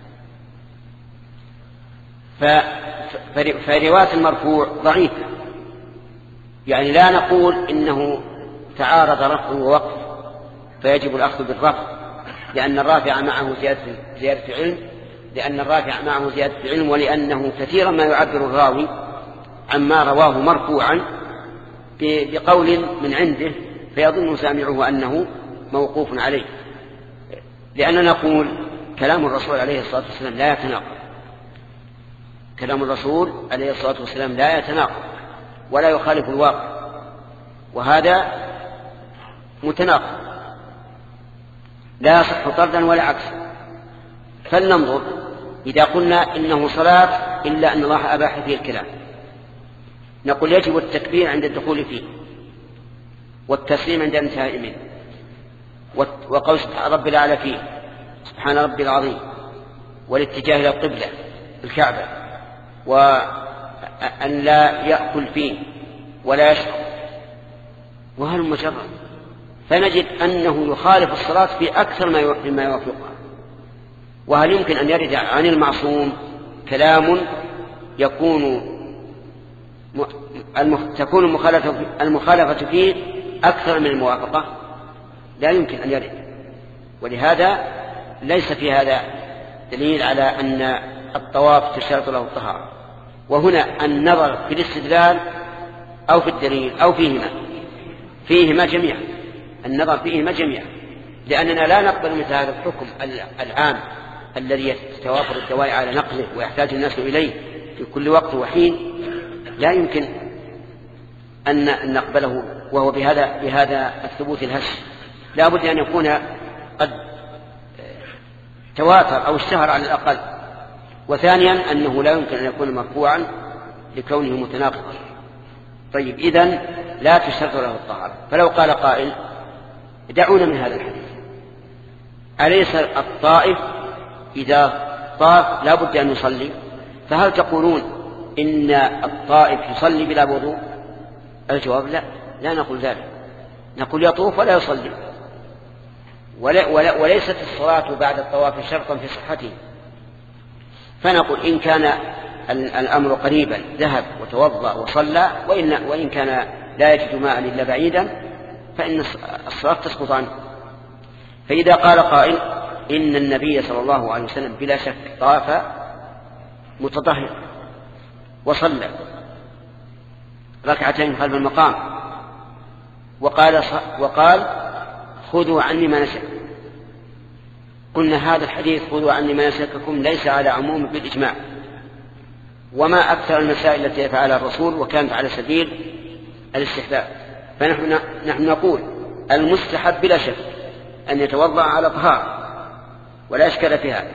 فرواية المرفوع ضعيفة، يعني لا نقول إنه تعارض رفع ووقف فيجب الأخذ بالرفع، لأن الرافع معه زيادة, زيادة علم لأن الرافع معه زيادة علم ولأنه كثيرا ما يعبر الراوي عما رواه مرفوعا بقول من عنده فيظن سامعه أنه موقوف عليه. لأننا نقول كلام الرسول عليه الصلاة والسلام لا يتناقض، كلام الرسول عليه الصلاة والسلام لا يتناقض ولا يخالف الواقع، وهذا متناقض لا يصح طردا ولا عكسا. فلننظر إذا قلنا إنه صلاة إلا أن الله أباح فيه الكلام، نقول يجب التكبير عند الدخول فيه والتسليم عند الانتهاء منه وقول سبحان ربي الأعلى فيه سبحان ربي العظيم والاتجاه إلى القبلة الكعبة أن لا يأكل فيه ولا يشرب، وهل مجرد، فنجد أنه يخالف الصلاة في أكثر ما يوافقها. وهل يمكن أن يرد عن المعصوم كلام يكون تكون المخالفة فيه أكثر من الموافقة؟ لا يمكن أن يرد. ولهذا ليس في هذا دليل على أن الطواف تشترط له الطهارة. وهنا النظر في الاستدلال أو في الدليل أو فيهما فيهما جميعا، النظر فيهما جميعا، لأننا لا نقبل مثل هذا الحكم العام الذي يتوافر الدواء على نقله ويحتاج الناس إليه في كل وقت وحين، لا يمكن أن نقبله وهو بهذا بهذا الثبوت الهش. لا بد أن يكون قد تواتر أو اشتهر على الأقل. وثانيا أنه لا يمكن أن يكون مرفوعا لكونه متناقضا. طيب، إذن لا تشترط له الطهارة. فلو قال قائل دعونا من هذا الحديث، أليس الطائف إذا طاف لا بد أن يصلي؟ فهل تقولون إن الطائف يصلي بلا وضوء؟ الجواب لا، لا نقول ذلك، نقول يطوف ولا يصلي. ولا ولا وليست الصلاة بعد الطواف شرطا في صحته. فنقول إن كان الأمر قريبا ذهب وتوضأ وصلى، وإن, وإن كان لا يجد ماء إلا بعيدا فإن الصلاة تسقط عنه. فإذا قال قائل إن النبي صلى الله عليه وسلم بلا شك طاف متطهر وصلى ركعتين خلف المقام وقال, وقال خذوا عني مناسككم، قلنا هذا الحديث خذوا عني مناسككم ليس على عموم بالإجماع، وما أكثر المسائل التي يفعلها الرسول وكانت على سبيل الاستحباب. فنحن نحن نقول المستحب بلا شك أن يتوضأ على طهارة ولا إشكال في هذا.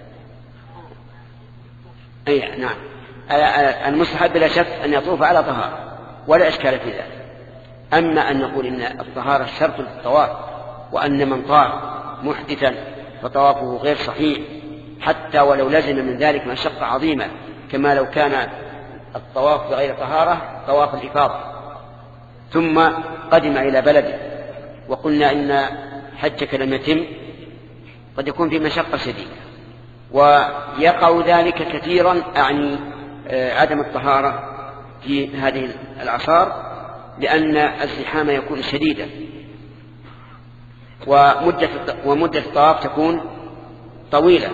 أي نعم، المستحب بلا شك أن يطوف على طهارة ولا إشكال في ذلك. أما أن نقول إن الطهارة شرط للطواف، وأن من طاف محدثا فطوافه غير صحيح حتى ولو لزم من ذلك مشقة عظيمة، كما لو كان الطواف بغير طهارة طواف الإفاضة ثم قدم إلى بلده وقلنا إن حجك لم يتم، قد يكون في مشقة شديدة. ويقع ذلك كثيرا، أعني عدم الطهارة في هذه الأعصار، لأن الزحام يكون شديدا ومدة, ومدة الطواف تكون طويلة،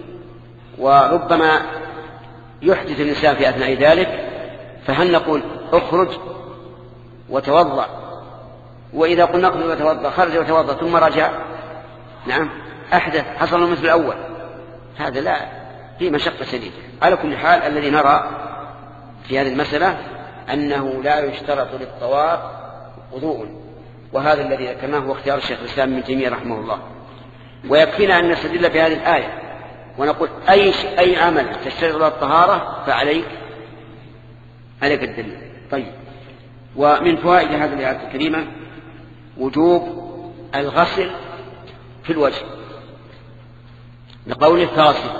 وربما يحدث الإنسان في أثناء ذلك. فهل نقول اخرج وتوضأ، وإذا قلنا اخرج وتوضأ خرج وتوضأ ثم رجع، نعم أحدث حصل مثل الأول؟ هذا لا، في مشقة شديدة. على كل حال الذي نرى في هذه المسألة أنه لا يشترط للطواف وضوء، وهذا الذي ذكرناه هو اختيار الشيخ الإسلام ابن تيمية رحمه الله. ويكفينا أن نستدل بهذه الآية ونقول أي, أي عمل تشترط له الطهارة فعليك عليك الدليل. طيب، ومن فوائد هذه الآية الكريمة وجوب الغسل في الوجه لقول الفاصل،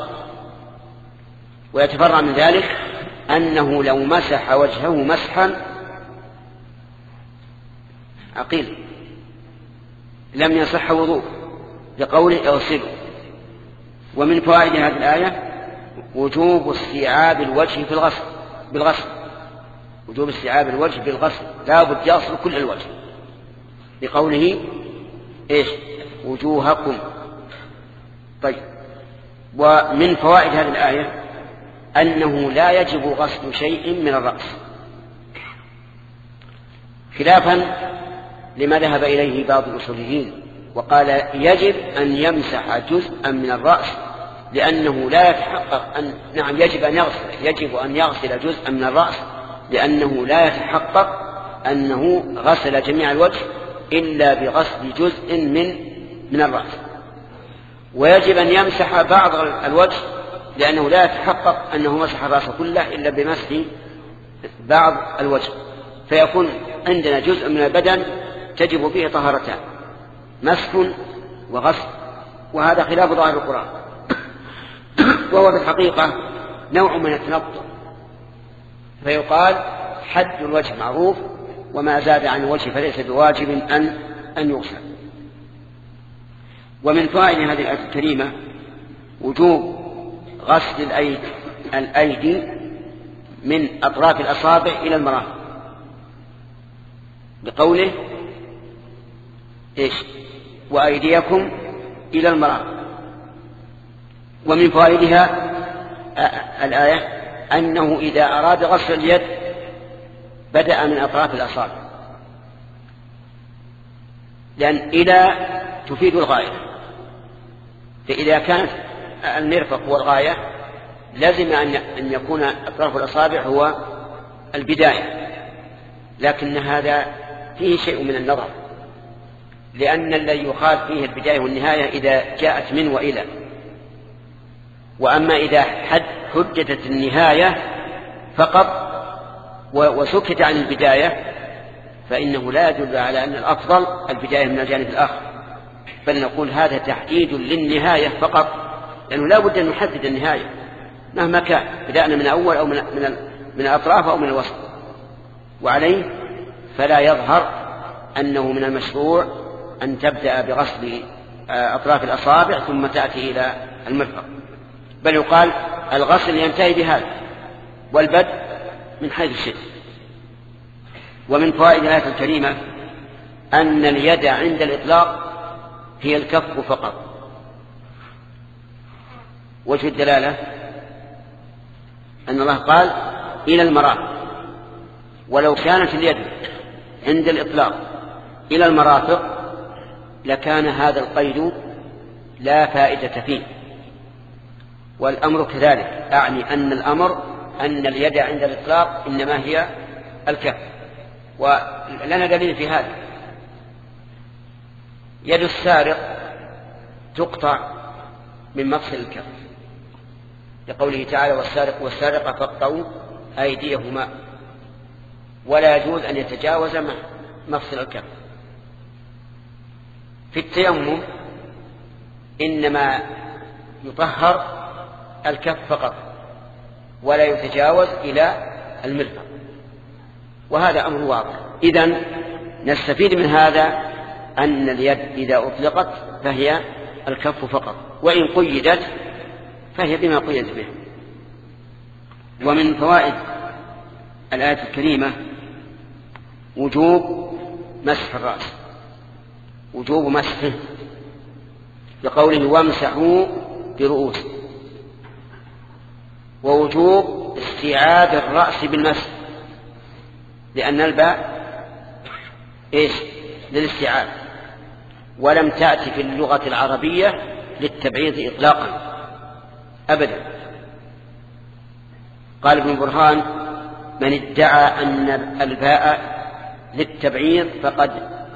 ويتفرع من ذلك أنه لو مسح وجهه مسحا عقيل لم يصح وضوء بقوله اغسلوا. ومن فوائد هذه الآية وجوب استيعاب الوجه في الغسل بالغسل وجوب استيعاب الوجه بالغسل، لا بد يغسل كل الوجه بقوله ايش وجوهكم. طيب، ومن فوائد هذه الآية أنه لا يجب غسل شيء من الرأس، خلافا لما ذهب إليه بعض الأصوليين وقال يجب أن يمسح جزءا من الرأس، لأنه لا يتحقق أن نعم يجب أن يغسل يجب أن يغسل جزءا من الرأس، لأنه لا يتحقق أنه غسل جميع الوجه إلا بغسل جزء من من الرأس. ويجب أن يمسح بعض الوجه، لأنه لا يتحقق أنه مسح الرأس كله إلا بمسح بعض الوجه، فيكون عندنا جزء من البدن تجب فيه طهارتان، مسح وغسل، وهذا خلاف ظاهر القرآن وهو في الحقيقة نوع من التنطع فيقال حد الوجه معروف، وما زاد عن الوجه فليس بواجب أن أن يغسل. ومن فوائد هذه الآية الكريمة وجوب غسل الأيدي, الأيدي من أطراف الأصابع إلى المرافق، بقوله إيش؟ وأيديكم إلى المرافق. ومن فوائدها الآية أنه إذا أراد غسل اليد بدأ من أطراف الأصابع، لأن إلى تفيد الغاية، فإذا كانت المرفق هو الغاية لازم أن يكون أطراف الأصابع هو البداية، لكن هذا فيه شيء من النظر، لأن الذي يخال فيه البداية والنهاية إذا جاءت من وإلى. وأما إذا حد حددت النهاية فقط وسكت عن البداية فإنه لا يدل على أن الأفضل البداية من الجانب الآخر، بل نقول هذا تحديد للنهاية فقط، لأنه لا بد أن نحدد النهاية مهما كان، بدأنا من أول أو من من من الأطراف أو من الوسط. وعليه فلا يظهر أنه من المشروع أن تبدأ بغسل أطراف الأصابع ثم تأتي إلى المرفق، بل يقال الغسل ينتهي بهذا والبدء من حيث الشد. ومن فوائد الآية الكريمة أن اليد عند الإطلاق هي الكف فقط. وجه الدلالة أن الله قال إلى المرافق، ولو كانت اليد عند الإطلاق إلى المرافق لكان هذا القيد لا فائدة فيه، والأمر كذلك، أعني أن الأمر أن اليد عند الإطلاق إنما هي الكف. ولنا دليل في هذا، يد السارق تقطع من مفصل الكف لقوله تعالى والسارق والسارقة فاقطعوا أيديهما، ولا يجوز أن يتجاوز مفصل الكف. في التيمم إنما يطهر الكف فقط ولا يتجاوز إلى المرفق، وهذا أمر واضح. إذن نستفيد من هذا أن اليد إذا أطلقت فهي الكف فقط، وإن قيدت فهي بما قيدت به. ومن فوائد الآية الكريمة وجوب مسح الرأس، وجوب مسحه بقوله وامسحوا برؤوس، ووجوب استيعاب الرأس بالمسح، لأن الباء إيش؟ للاستيعاب، ولم تأتي في اللغة العربية للتبعيض إطلاقا أبدا. قال ابن برهان من ادعى أن الباء للتبعيض فقد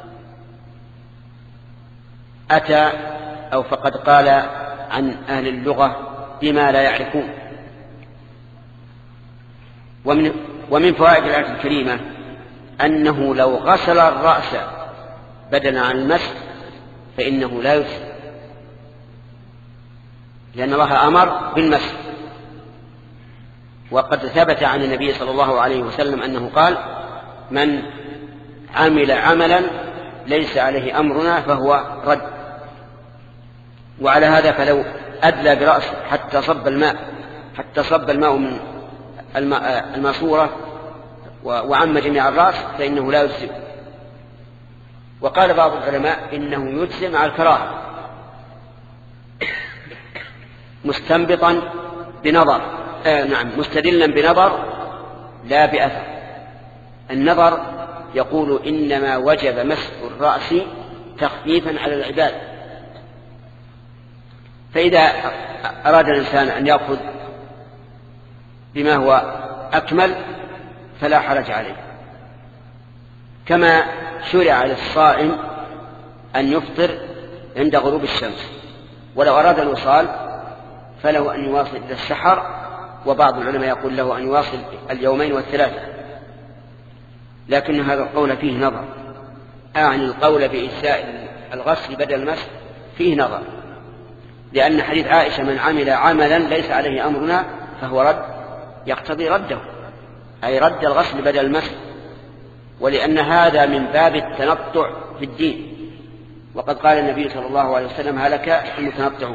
أتى أو فقد قال عن أهل اللغة بما لا يعرفون. ومن, ومن فوائد الآية الكريمة أنه لو غسل الرأس بدلا عن المسح فإنه لا يسلم، لأن الله أمر بالمسح. وقد ثبت عن النبي صلى الله عليه وسلم أنه قال من عمل عملا ليس عليه أمرنا فهو رد. وعلى هذا فلو أدلى برأسه حتى صب الماء حتى صب الماء من الماسورة وعم جميع الرأس فإنه لا يجزم. وقال بعض العلماء إنه يجزم على الكراهة مستنبطا بنظر آه نعم مستدلا بنظر لا بأثر. النظر يقول إنما وجب مسح الرأس تخفيفا على العباد، فإذا أراد الإنسان أن يأخذ بما هو أكمل فلا حرج عليه، كما شرع للصائم أن يفطر عند غروب الشمس، ولو أراد الوصال فله أن يواصل إلى السحر، وبعض العلماء يقول له أن يواصل اليومين والثلاثة، لكن هذا القول فيه نظر، أعني القول بإجزاء الغسل بدل المسح فيه نظر، لأن حديث عائشة من عمل عملا ليس عليه أمرنا فهو رد يقتضي رده، أي رد الغسل بدل المسح، ولأن هذا من باب التنطع في الدين، وقد قال النبي صلى الله عليه وسلم هلك المتنطعون.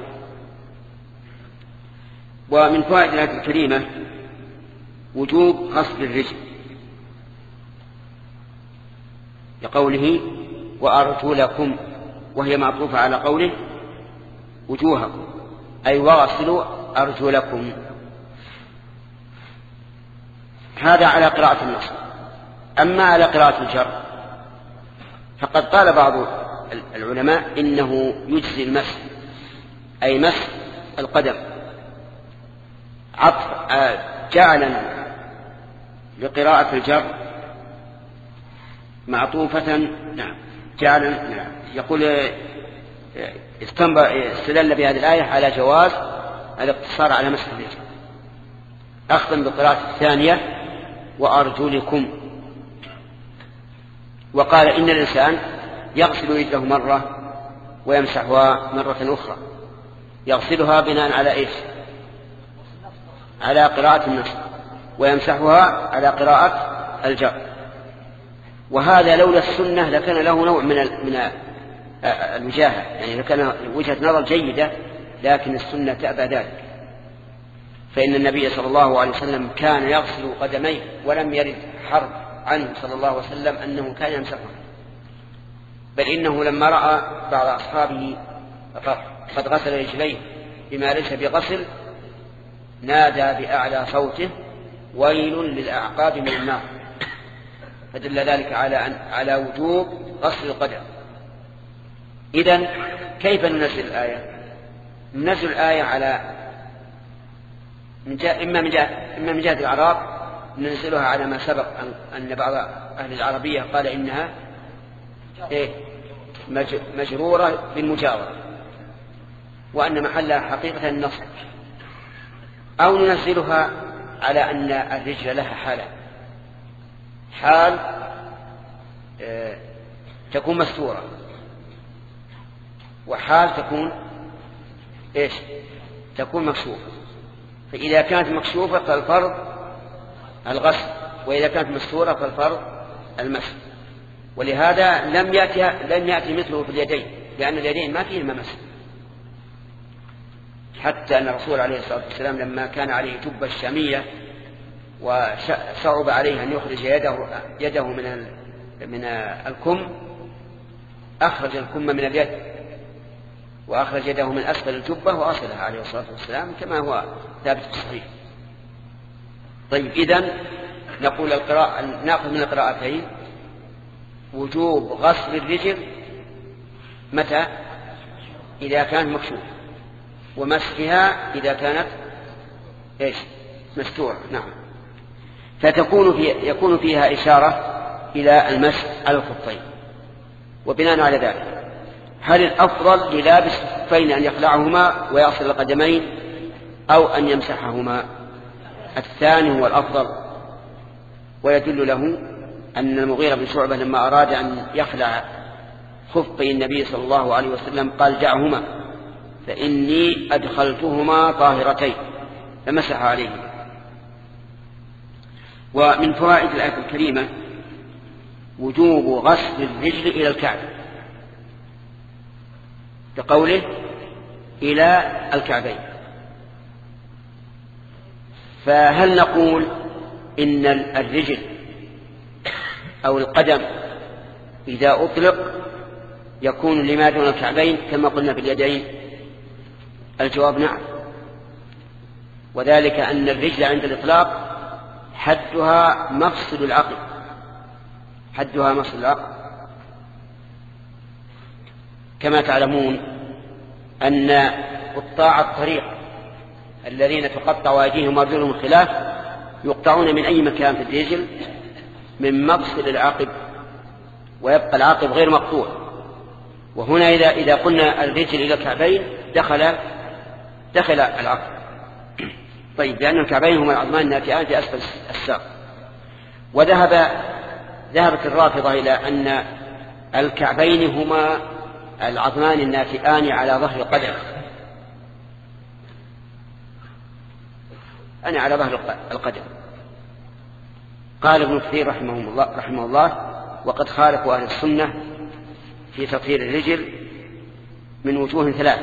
ومن فوائد الآية الكريمة وجوب غسل الرجل لقوله وأرجلكم، وهي معطوفة على قوله وجوهكم، أي واغسلوا أرجلكم. هذا على قراءة النص. أما على قراءة الجر فقد قال بعض العلماء إنه يجزي المسح، أي مسح القدم، عطف جعلا لقراءة الجر معطوفة. نعم جعلا. نعم يقول استدل بهذه الآية على جواز الاقتصار على مسح الرجل، أخذا بالقراءة الثانية وأرجلكم. وقال إن الإنسان يغسل رجله مرة ويمسحها مرة أخرى، يغسلها بناء على إيش؟ على قراءة النص، ويمسحها على قراءة الجر. وهذا لولا السنة لكان له نوع من من الوجاهة، يعني لكان وجهة نظر جيدة، لكن السنة تأبى ذلك. فإن النبي صلى الله عليه وسلم كان يغسل قدميه، ولم يرد حرف عنه صلى الله عليه وسلم أنه كان يمسحها، بل إنه لما رأى بعض أصحابه قد غسل رجليه بما ليس بغسل نادى بأعلى صوته ويل للأعقاب من النار، فدل ذلك على على وجوب غسل القدم. إذن كيف ننزل الآية؟ ننزل الآية على من جاء إما من جهة إما من جهة الأعراب، ننزلها على ما سبق أن بعض أهل العربية قال إنها إيه مجرورة بالمجاورة، وأن محلها حقيقة النصب، أو ننزلها على أن الرجل لها حالة، حال اه تكون مستورة، وحال تكون إيش تكون مكشوفة. فإذا كانت مكشوفة فالفرض الغسل، وإذا كانت مستورة فالفرض المسح. ولهذا لم يأتي لم يأتي مثله في اليدين، لأن اليدين ما فيهما مسح، حتى أن الرسول عليه الصلاة والسلام لما كان عليه جبة الشامية وصعب عليه أن يخرج يده يده من من الكم، أخرج الكم من اليد وأخرج يده من أسفل الجبة وغسلها عليه الصلاة والسلام كما هو ثابت في الصحيح. طيب إذن نقول القراءة نأخذ من القراءتين وجوب غسل الرجل متى؟ إذا كانت مكشوفة، ومسحها إذا كانت إيش مستورة. نعم. فتكون في يكون فيها إشارة إلى المسح على الخفين. وبناء على ذلك هل الأفضل للابس الخفين أن يخلعهما ويغسل القدمين أو أن يمسحهما؟ الثاني هو الأفضل. ويدل له أن المغيرة بن شعبة لما أراد أن يخلع خفي النبي صلى الله عليه وسلم قال دعهما فإني أدخلتهما طاهرتين، فمسح عليهما. ومن فوائد الآية الكريمة وجوب غسل الرجل إلى الكعب، كقوله إلى الكعبين. فهل نقول إن الرجل أو القدم إذا أطلق يكون لما دون الكعبين كما قلنا في اليدين؟ الجواب نعم، وذلك أن الرجل عند الإطلاق حدها مفصل العقل، حدها مفصل العقل. كما تعلمون أن قطاع الطريق الذين تقطع أيديهم وأرجلهم خلاف يقطعون من أي مكان في الرجل؟ من مفصل العقب، ويبقى العقب غير مقطوع. وهنا إذا إذا قلنا الرجل إلى الكعبين دخل دخل العقب. طيب لأن الكعبين هما العظمان الناتئان في أسفل الساق. وذهب ذهبت الرافضة إلى أن الكعبين هما العظمان الناتئان على ظهر القدم، أنا على ظهر القدم. قال ابن كثير رحمه الله, رحمه الله وقد خالفوا أهل السنة في تطهير الرجل من وجوه ثلاث.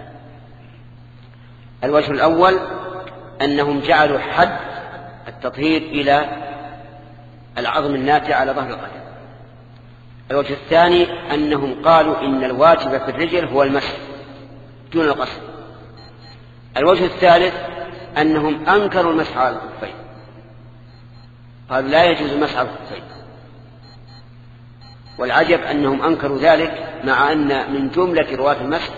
الوجه الأول أنهم جعلوا حد التطهير إلى العظم الناتئ على ظهر القدم. الوجه الثاني أنهم قالوا إن الواجب في الرجل هو المسح دون الغسل. الوجه الثالث أنهم أنكروا المسح على الخفين، قالوا لا يجوز المسح على الخفين. والعجب أنهم أنكروا ذلك مع أن من جملة رواة المسح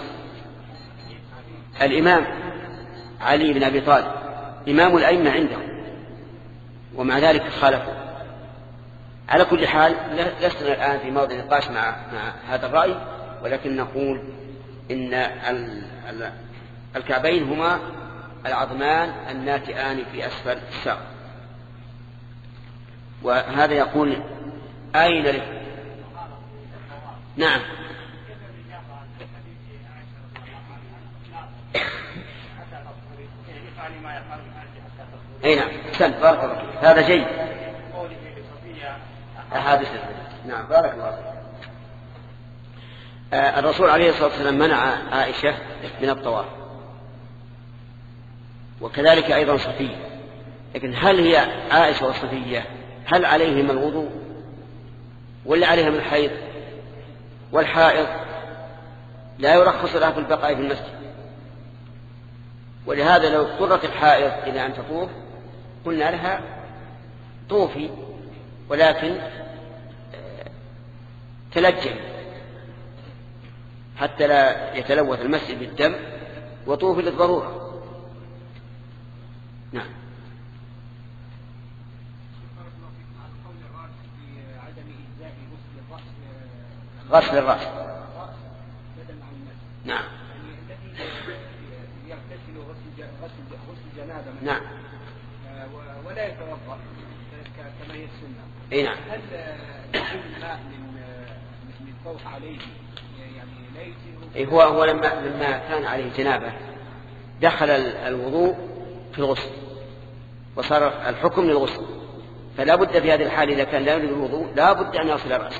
الإمام علي بن أبي طالب إمام الأئمة عندهم، ومع ذلك خالفوا. على كل حال لسنا الآن في موضع نقاش مع, مع هذا الرأي، ولكن نقول إن الكعبين هما العظمان الناتئان في أسفل الساق. وهذا يقول أين له؟ نعم. أي نعم، سلم بارك الله فيك، هذا جيد. أحاديث نعم بارك الله فيك. آه الرسول عليه الصلاة والسلام منع عائشة من الطواف، وكذلك أيضا صفية. لكن هل هي عائشة وصفية هل عليهما الوضوء ولا عليهم الحيض؟ والحائض لا يرخص لها في البقاء في المسجد، ولهذا لو اضطرت الحائض إلى أن تطوف قلنا لها طوفي، ولكن تلجم حتى لا يتلوث المسجد بالدم، وطوفي للضرورة. نعم. غسل الرأس نعم. يغتسل غسل جنابه نعم ولا يتوضا كما هي السنه. اي نعم. هل يكون الماء من من فوق عليه يعني لا يجزئه؟ هو هو لما لما كان عليه جنابه دخل الوضوء في الغسل وصار الحكم للغسل، فلا بد في هذه الحال إذا كان لا يريد الوضوء لا بد أن يغسل رأسه،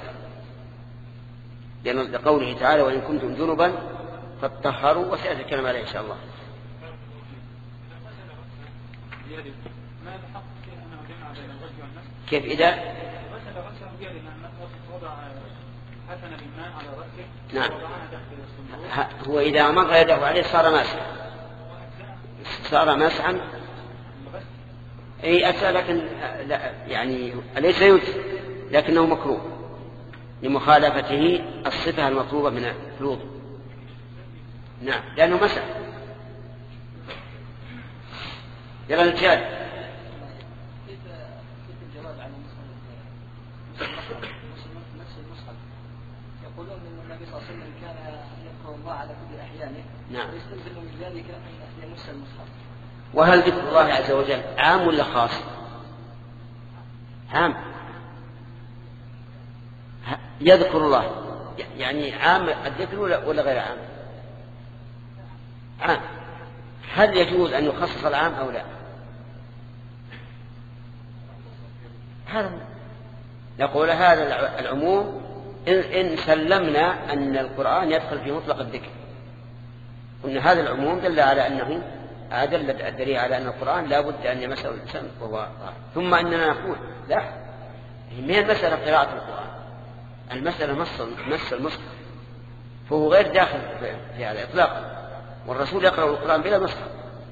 لأن قوله تعالى وإن كنتم جنبا فاتطهروا، وسيأتي الكلام عليه إن شاء الله. كيف إذا نعم هو إذا مر يده عليه صار ماسحا صار ماسحا أي أتى، لكن لا يعني ليس يجزئ لكنه مكروه لمخالفته الصفة المطلوبة من الوضوء. نعم لأنه مسح. يلا الرجال. يقولون ان النبي صلى الله عليه وسلم كان يذكر الله على كل احيانه. نعم. ويستلزم من ذلك ان يمس المصحف. وهل ذكر الله عز وجل عام ولا خاص؟ عام. يذكر الله يعني عام الذكر ولا غير عام؟ عام. هل يجوز أن يخصص العام أو لا؟ هذا نقول هذا العموم إن سلمنا أن القرآن يدخل في مطلق الذكر، وأن هذا العموم دل على أنه أدل الدليل على أن القرآن لا بد أن يمسه الإنسان وهو قارئ. ثم أننا نقول لا، هي المسألة قراءة القرآن، المسألة مس المصحف، فهو غير داخل في هذا إطلاقا، والرسول يقرأ القرآن بلا مصحف.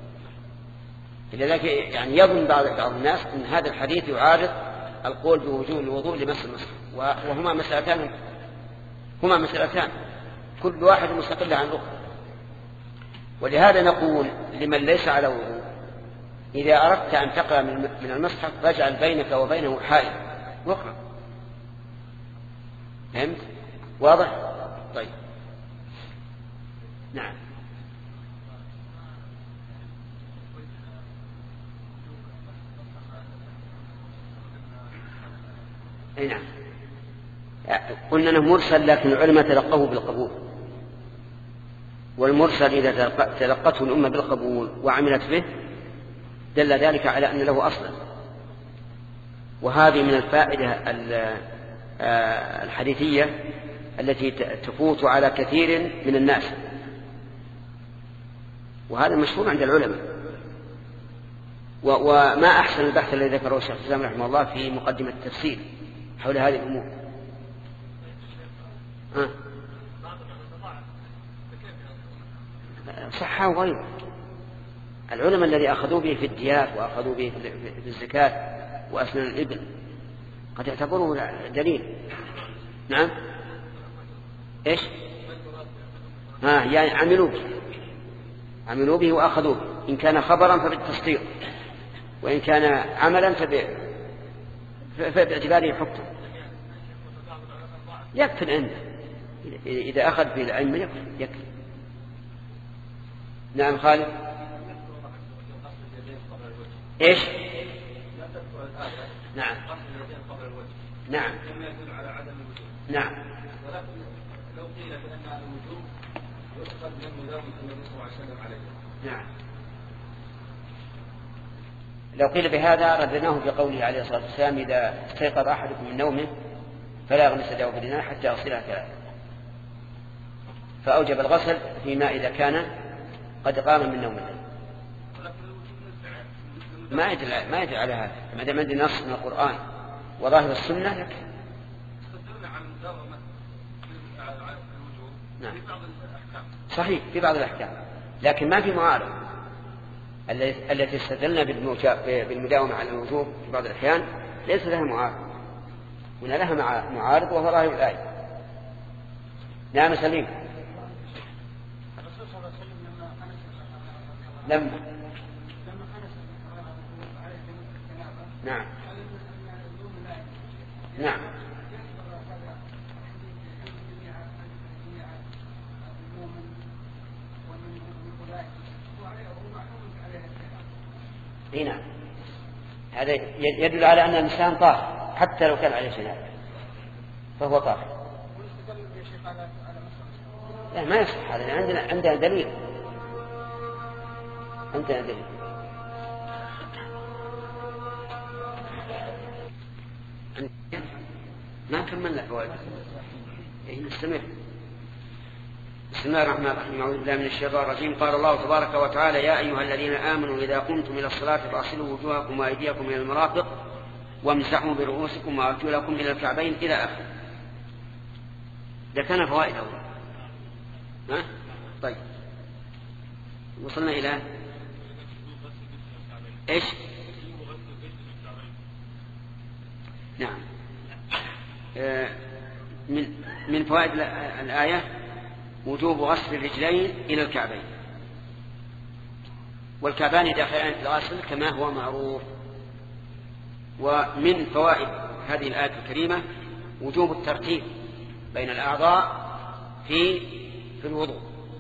لذلك يعني يظن بعض بعض الناس أن هذا الحديث يعارض القول بوجوب الوضوء لمس المصحف، وهما مسألتان هما مسألتان كل واحد مستقل عن الأخرى. ولهذا نقول لمن ليس على وضوء إذا أردت أن تقرأ من المصحف فاجعل بينك وبينه حائل واقرأ. فهمت؟ واضح؟ طيب نعم. أي نعم. قلنا أنه مرسل لكن العلماء تلقوه بالقبول، والمرسل إذا تلقته الأمة بالقبول وعملت به دل ذلك على أن له أصلا، وهذه من الفائدة الحديثية التي تفوت على كثير من الناس، وهذا مشهور عند العلماء. وما أحسن البحث الذي ذكره الشيخ الإسلام رحمه الله في مقدمة التفسير حول هذه الأمور. أه. صحة وغيره. العلماء الذي أخذوا به في الديات وأخذوا به في الزكاة وأسنان الإبل قد يعتبروه دليل. نعم. إيش؟ ها يعني عملوا به عملوا به وأخذوا به، إن كان خبرا فبالتصديق، وإن كان عملا فباعتباره حكم. يكفي عنده إذا أخذ في العلم يكفي, يكفي. نعم خالد. إيش؟ نعم نعم نعم. لو قيل بأن الوجوب يؤخذ من مداومة النبي صلى الله عليه وسلم عليه. نعم. لو قيل بهذا ردناه بقوله عليه الصلاة والسلام: إذا استيقظ أحدكم من نومه فلا يغمس يده في الإناء حتى يغسلها ثلاثة. فأوجب الغسل فيما إذا كان قد قام من نومه. ما يدل ما يدل على هذا، ما دام عندنا نص من القرآن وظاهر السنة لك. نعم. صحيح في بعض الأحكام، لكن ما في معارض. التي استدلنا بالمداومة على الوجوب في بعض الأحيان ليس لها معارض، هنا لها معارض وهو ظاهر الآية. نعم سليم. لما نعم نعم هنا هذا يدل على أن الإنسان طاهر حتى لو كان عليه جنابة فهو طاهر. لا ما يصح هذا، عندنا عندنا دليل عندنا دليل. ما كملنا فوائد. إيه نستمر. بسم الله الرحمن الرحيم. أعوذ بالله من الشيطان الرجيم. قال الله تبارك وتعالى: يا أيها الذين آمنوا إذا قمتم إلى الصلاة فاغسلوا وجوهكم وأيديكم إلى المرافق وامسحوا برؤوسكم وأرجلكم إلى الكعبين إلى آخره. ده كان فوائد أول. ها؟ طيب وصلنا إلى إيش؟ نعم. آه من من فوائد الآية وجوب غسل الرجلين إلى الكعبين، والكعبان داخلان في الغسل كما هو معروف. ومن فوائد هذه الآية الكريمة وجوب الترتيب بين الأعضاء في في الوضوء،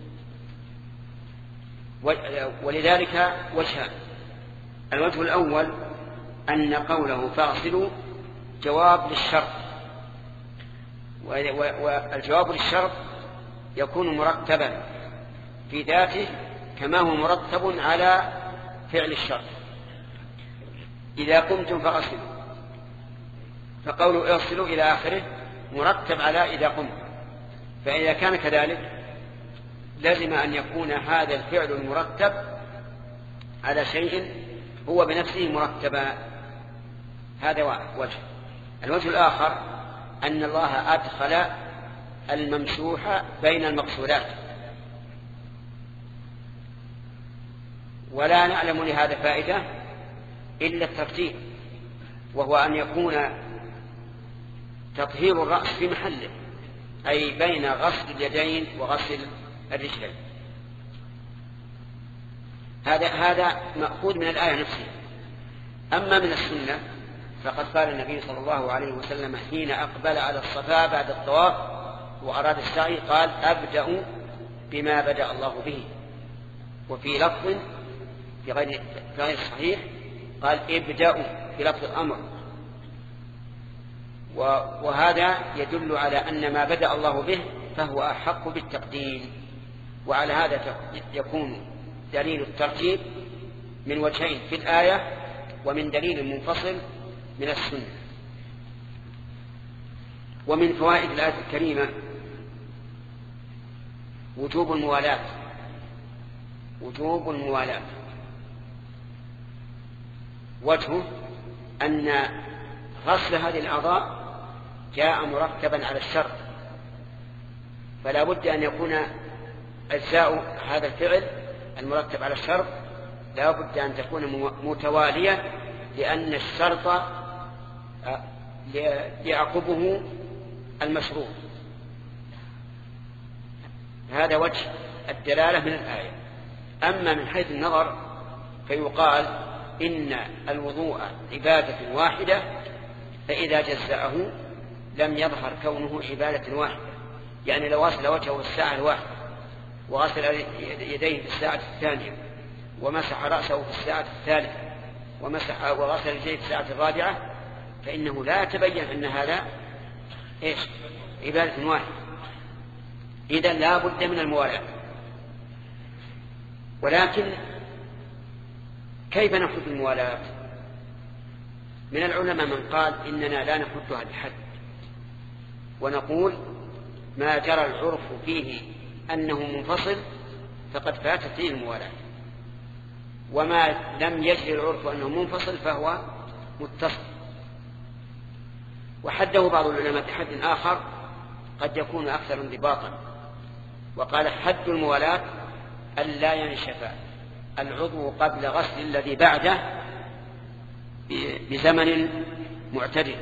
ولذلك وجهان. الوجه الأول أن قوله فاغسلوا جواب للشرط، والجواب للشرط يكون مرتبا في ذاته كما هو مرتب على فعل الشرط. إذا قمتم فاغسلوا، فقولوا اغسلوا إلى آخره مرتب على إذا قمتم. فإذا كان كذلك لازم أن يكون هذا الفعل المرتب على شيء هو بنفسه مرتبا. هذا وجه. الوجه الآخر أن الله أدخل الممسوح بين المقصودات، ولا نعلم لهذا فائدة إلا الترتيب، وهو أن يكون تطهير الرأس في محله، أي بين غسل اليدين وغسل الرجلين. هذا هذا مأخوذ من الآية نفسها. أما من السنة فقد قال النبي صلى الله عليه وسلم حين أقبل على الصفا بعد الطواف وأراد السعي قال: أبدأ بما بدأ الله به. وفي لفظ في غير غير صحيح قال: ابدأوا في لفظ الأمر. وهذا يدل على أن ما بدأ الله به فهو أحق بالتقديم. وعلى هذا يكون دليل الترتيب من وجهين في الآية، ومن دليل منفصل من السنة. ومن فوائد الآية الكريمة وجوب الموالاة وجوب الموالاة وجهه أن غسل هذه الأعضاء جاء مرتبا على الشرط، فلا بد أن يكون أجزاء هذا الفعل المرتب على الشرط لا بد أن تكون متوالية، لأن الشرط يعقبه المشروط. هذا وجه الدلالة من الآية. أما من حيث النظر فيقال إن الوضوء عبادة واحدة، فإذا جزأه لم يظهر كونه عبادة واحدة. يعني لو غسل وجهه في الساعة الواحدة وغسل يديه في الساعة الثانية ومسح رأسه في الساعة الثالثة ومسح وغسل يديه في الساعة الرابعة فإنه لا يتبين أن هذا إيش عبادة واحدة. إذن لا بد من الموالاة. ولكن كيف نحد الموالاة؟ من العلماء من قال إننا لا نحدها بحد، ونقول ما جرى العرف فيه أنه منفصل فقد فاتت فيه الموالاة، وما لم يجري العرف أنه منفصل فهو متصل. وحده بعض العلماء بحد آخر قد يكون أكثر انضباطا، وقال حد الموالاة ألا ينشف العضو قبل غسل الذي بعده بزمن معتدل،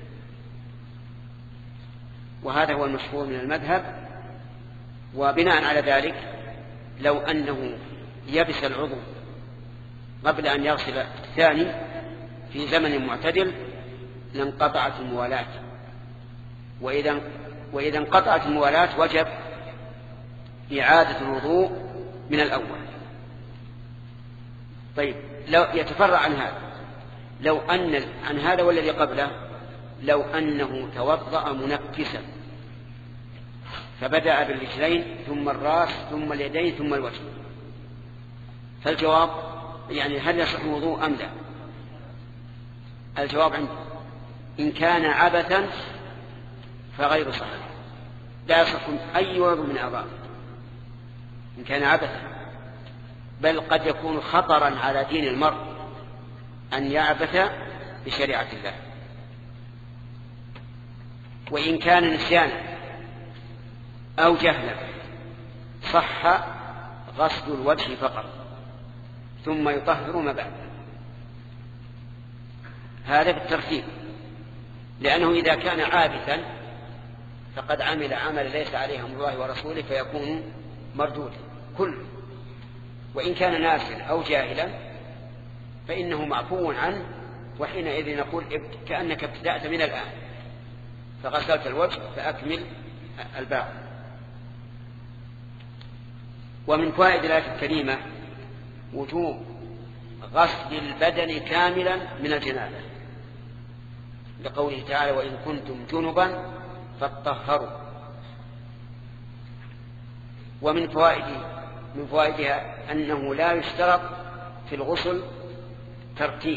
وهذا هو المشهور من المذهب. وبناء على ذلك لو أنه يبس العضو قبل أن يغسل الثاني في زمن معتدل لانقطعت الموالاة، وإذا وإذا انقطعت الموالاة وجب إعادة الوضوء من الأول. طيب لو يتفرع عن هذا، لو أن عن هذا والذي قبله لو أنه توضأ منكسا فبدأ بالرجلين ثم الرأس ثم اليدين ثم الوجه، فالجواب يعني هل يصح الوضوء أم لا؟ الجواب عنده إن كان عبثا فغير صحيح، لا يصح أي وضوء من أعضاء إن كان عبثا، بل قد يكون خطرا على دين المرء أن يعبث بشريعة الله. وإن كان نسيانا أو جهلا صح غسل الوجه فقط ثم يطهر ما بعد. هذا بالترتيب، لأنه إذا كان عابثا فقد عمل عمل ليس عليه أمر الله ورسوله فيكون مردودا كله. وإن كان ناسيا أو جاهلا فإنه معفو عنه، وحينئذ نقول كأنك ابتدأت من الآن فغسلت الوجه فأكمل الباقي. ومن فوائد الآية الكريمة وجوب غسل البدن كاملا من الجنابة، لقوله تعالى وإن كنتم جنبا فاطهروا. ومن فوائد من فوائدها أنه لا يشترط في الغسل ترتيب،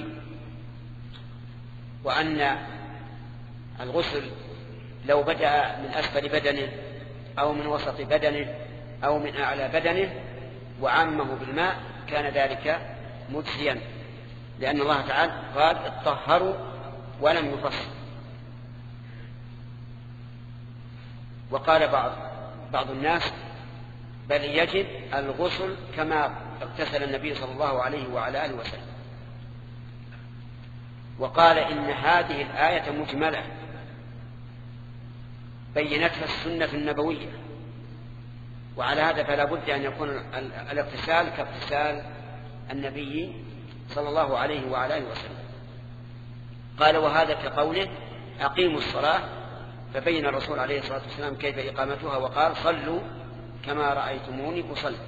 وأن الغسل لو بدأ من أسفل بدنه أو من وسط بدنه أو من أعلى بدنه وعمه بالماء كان ذلك مجزيا، لأن الله تعالى قال اطهروا ولم يفصل. وقال بعض بعض الناس بل يجب الغسل كما اغتسل النبي صلى الله عليه وعلى آله وسلم. وقال إن هذه الآية مجملة بينتها السنة النبوية، وعلى هذا فلا بد أن يكون الاغتسال كاغتسال النبي صلى الله عليه وعلى آله وسلم. قال وهذا كقوله أقيموا الصلاة، فبين الرسول عليه الصلاة والسلام كيف إقامتها وقال صلوا كما رأيتموني أصلي.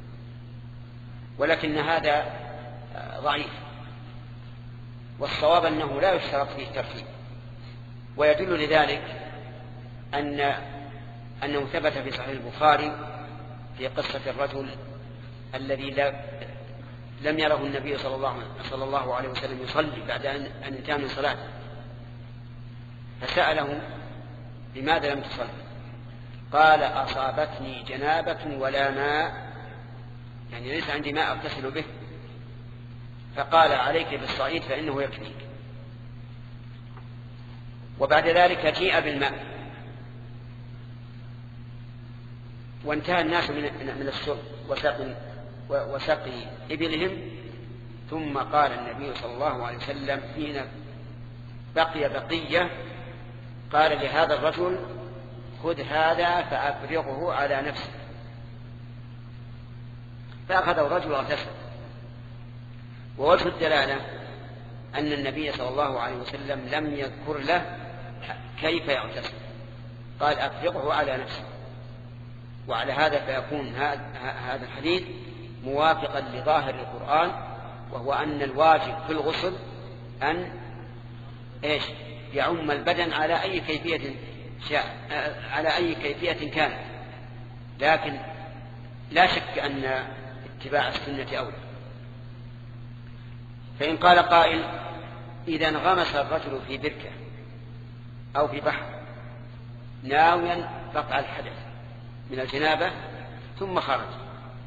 ولكن هذا ضعيف، والصواب أنه لا يشترط فيه ترتيب. ويدل لذلك أن أنه ثبت في صحيح البخاري في قصة الرجل الذي لم يره النبي صلى الله عليه وسلم يصلي بعد أن انتهى من صلاته، فسأله لماذا لم تصل؟ قال أصابتني جنابة ولا ماء، يعني ليس عندي ماء أغتسل به. فقال عليك بالصعيد فإنه يكفيك. وبعد ذلك جيء بالماء وانتهى الناس من الشرب وسقي, وسقي إبلهم. ثم قال النبي صلى الله عليه وسلم حين بقي بقية قال لهذا الرجل خذ هذا فأفرغه على نفسه. فأخذه الرجل واغتسل. ووجه الدلالة أن النبي صلى الله عليه وسلم لم يذكر له كيف يغتسل، قال أفرغه على نفسه. وعلى هذا فيكون هذا الحديث موافقا لظاهر القرآن، وهو أن الواجب في الغسل أن إيش يعم البدن على أي كيفية شاء، على أي كيفية كانت. لكن لا شك أن اتباع السنة أولى. فإن قال قائل إذا انغمس الرجل في بركة أو في بحر ناويا قطع الحدث من الجنابة ثم خرج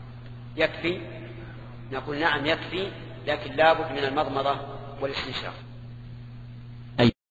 يكفي؟ نقول نعم يكفي، لكن لا بد من المضمضة والاستنشاق.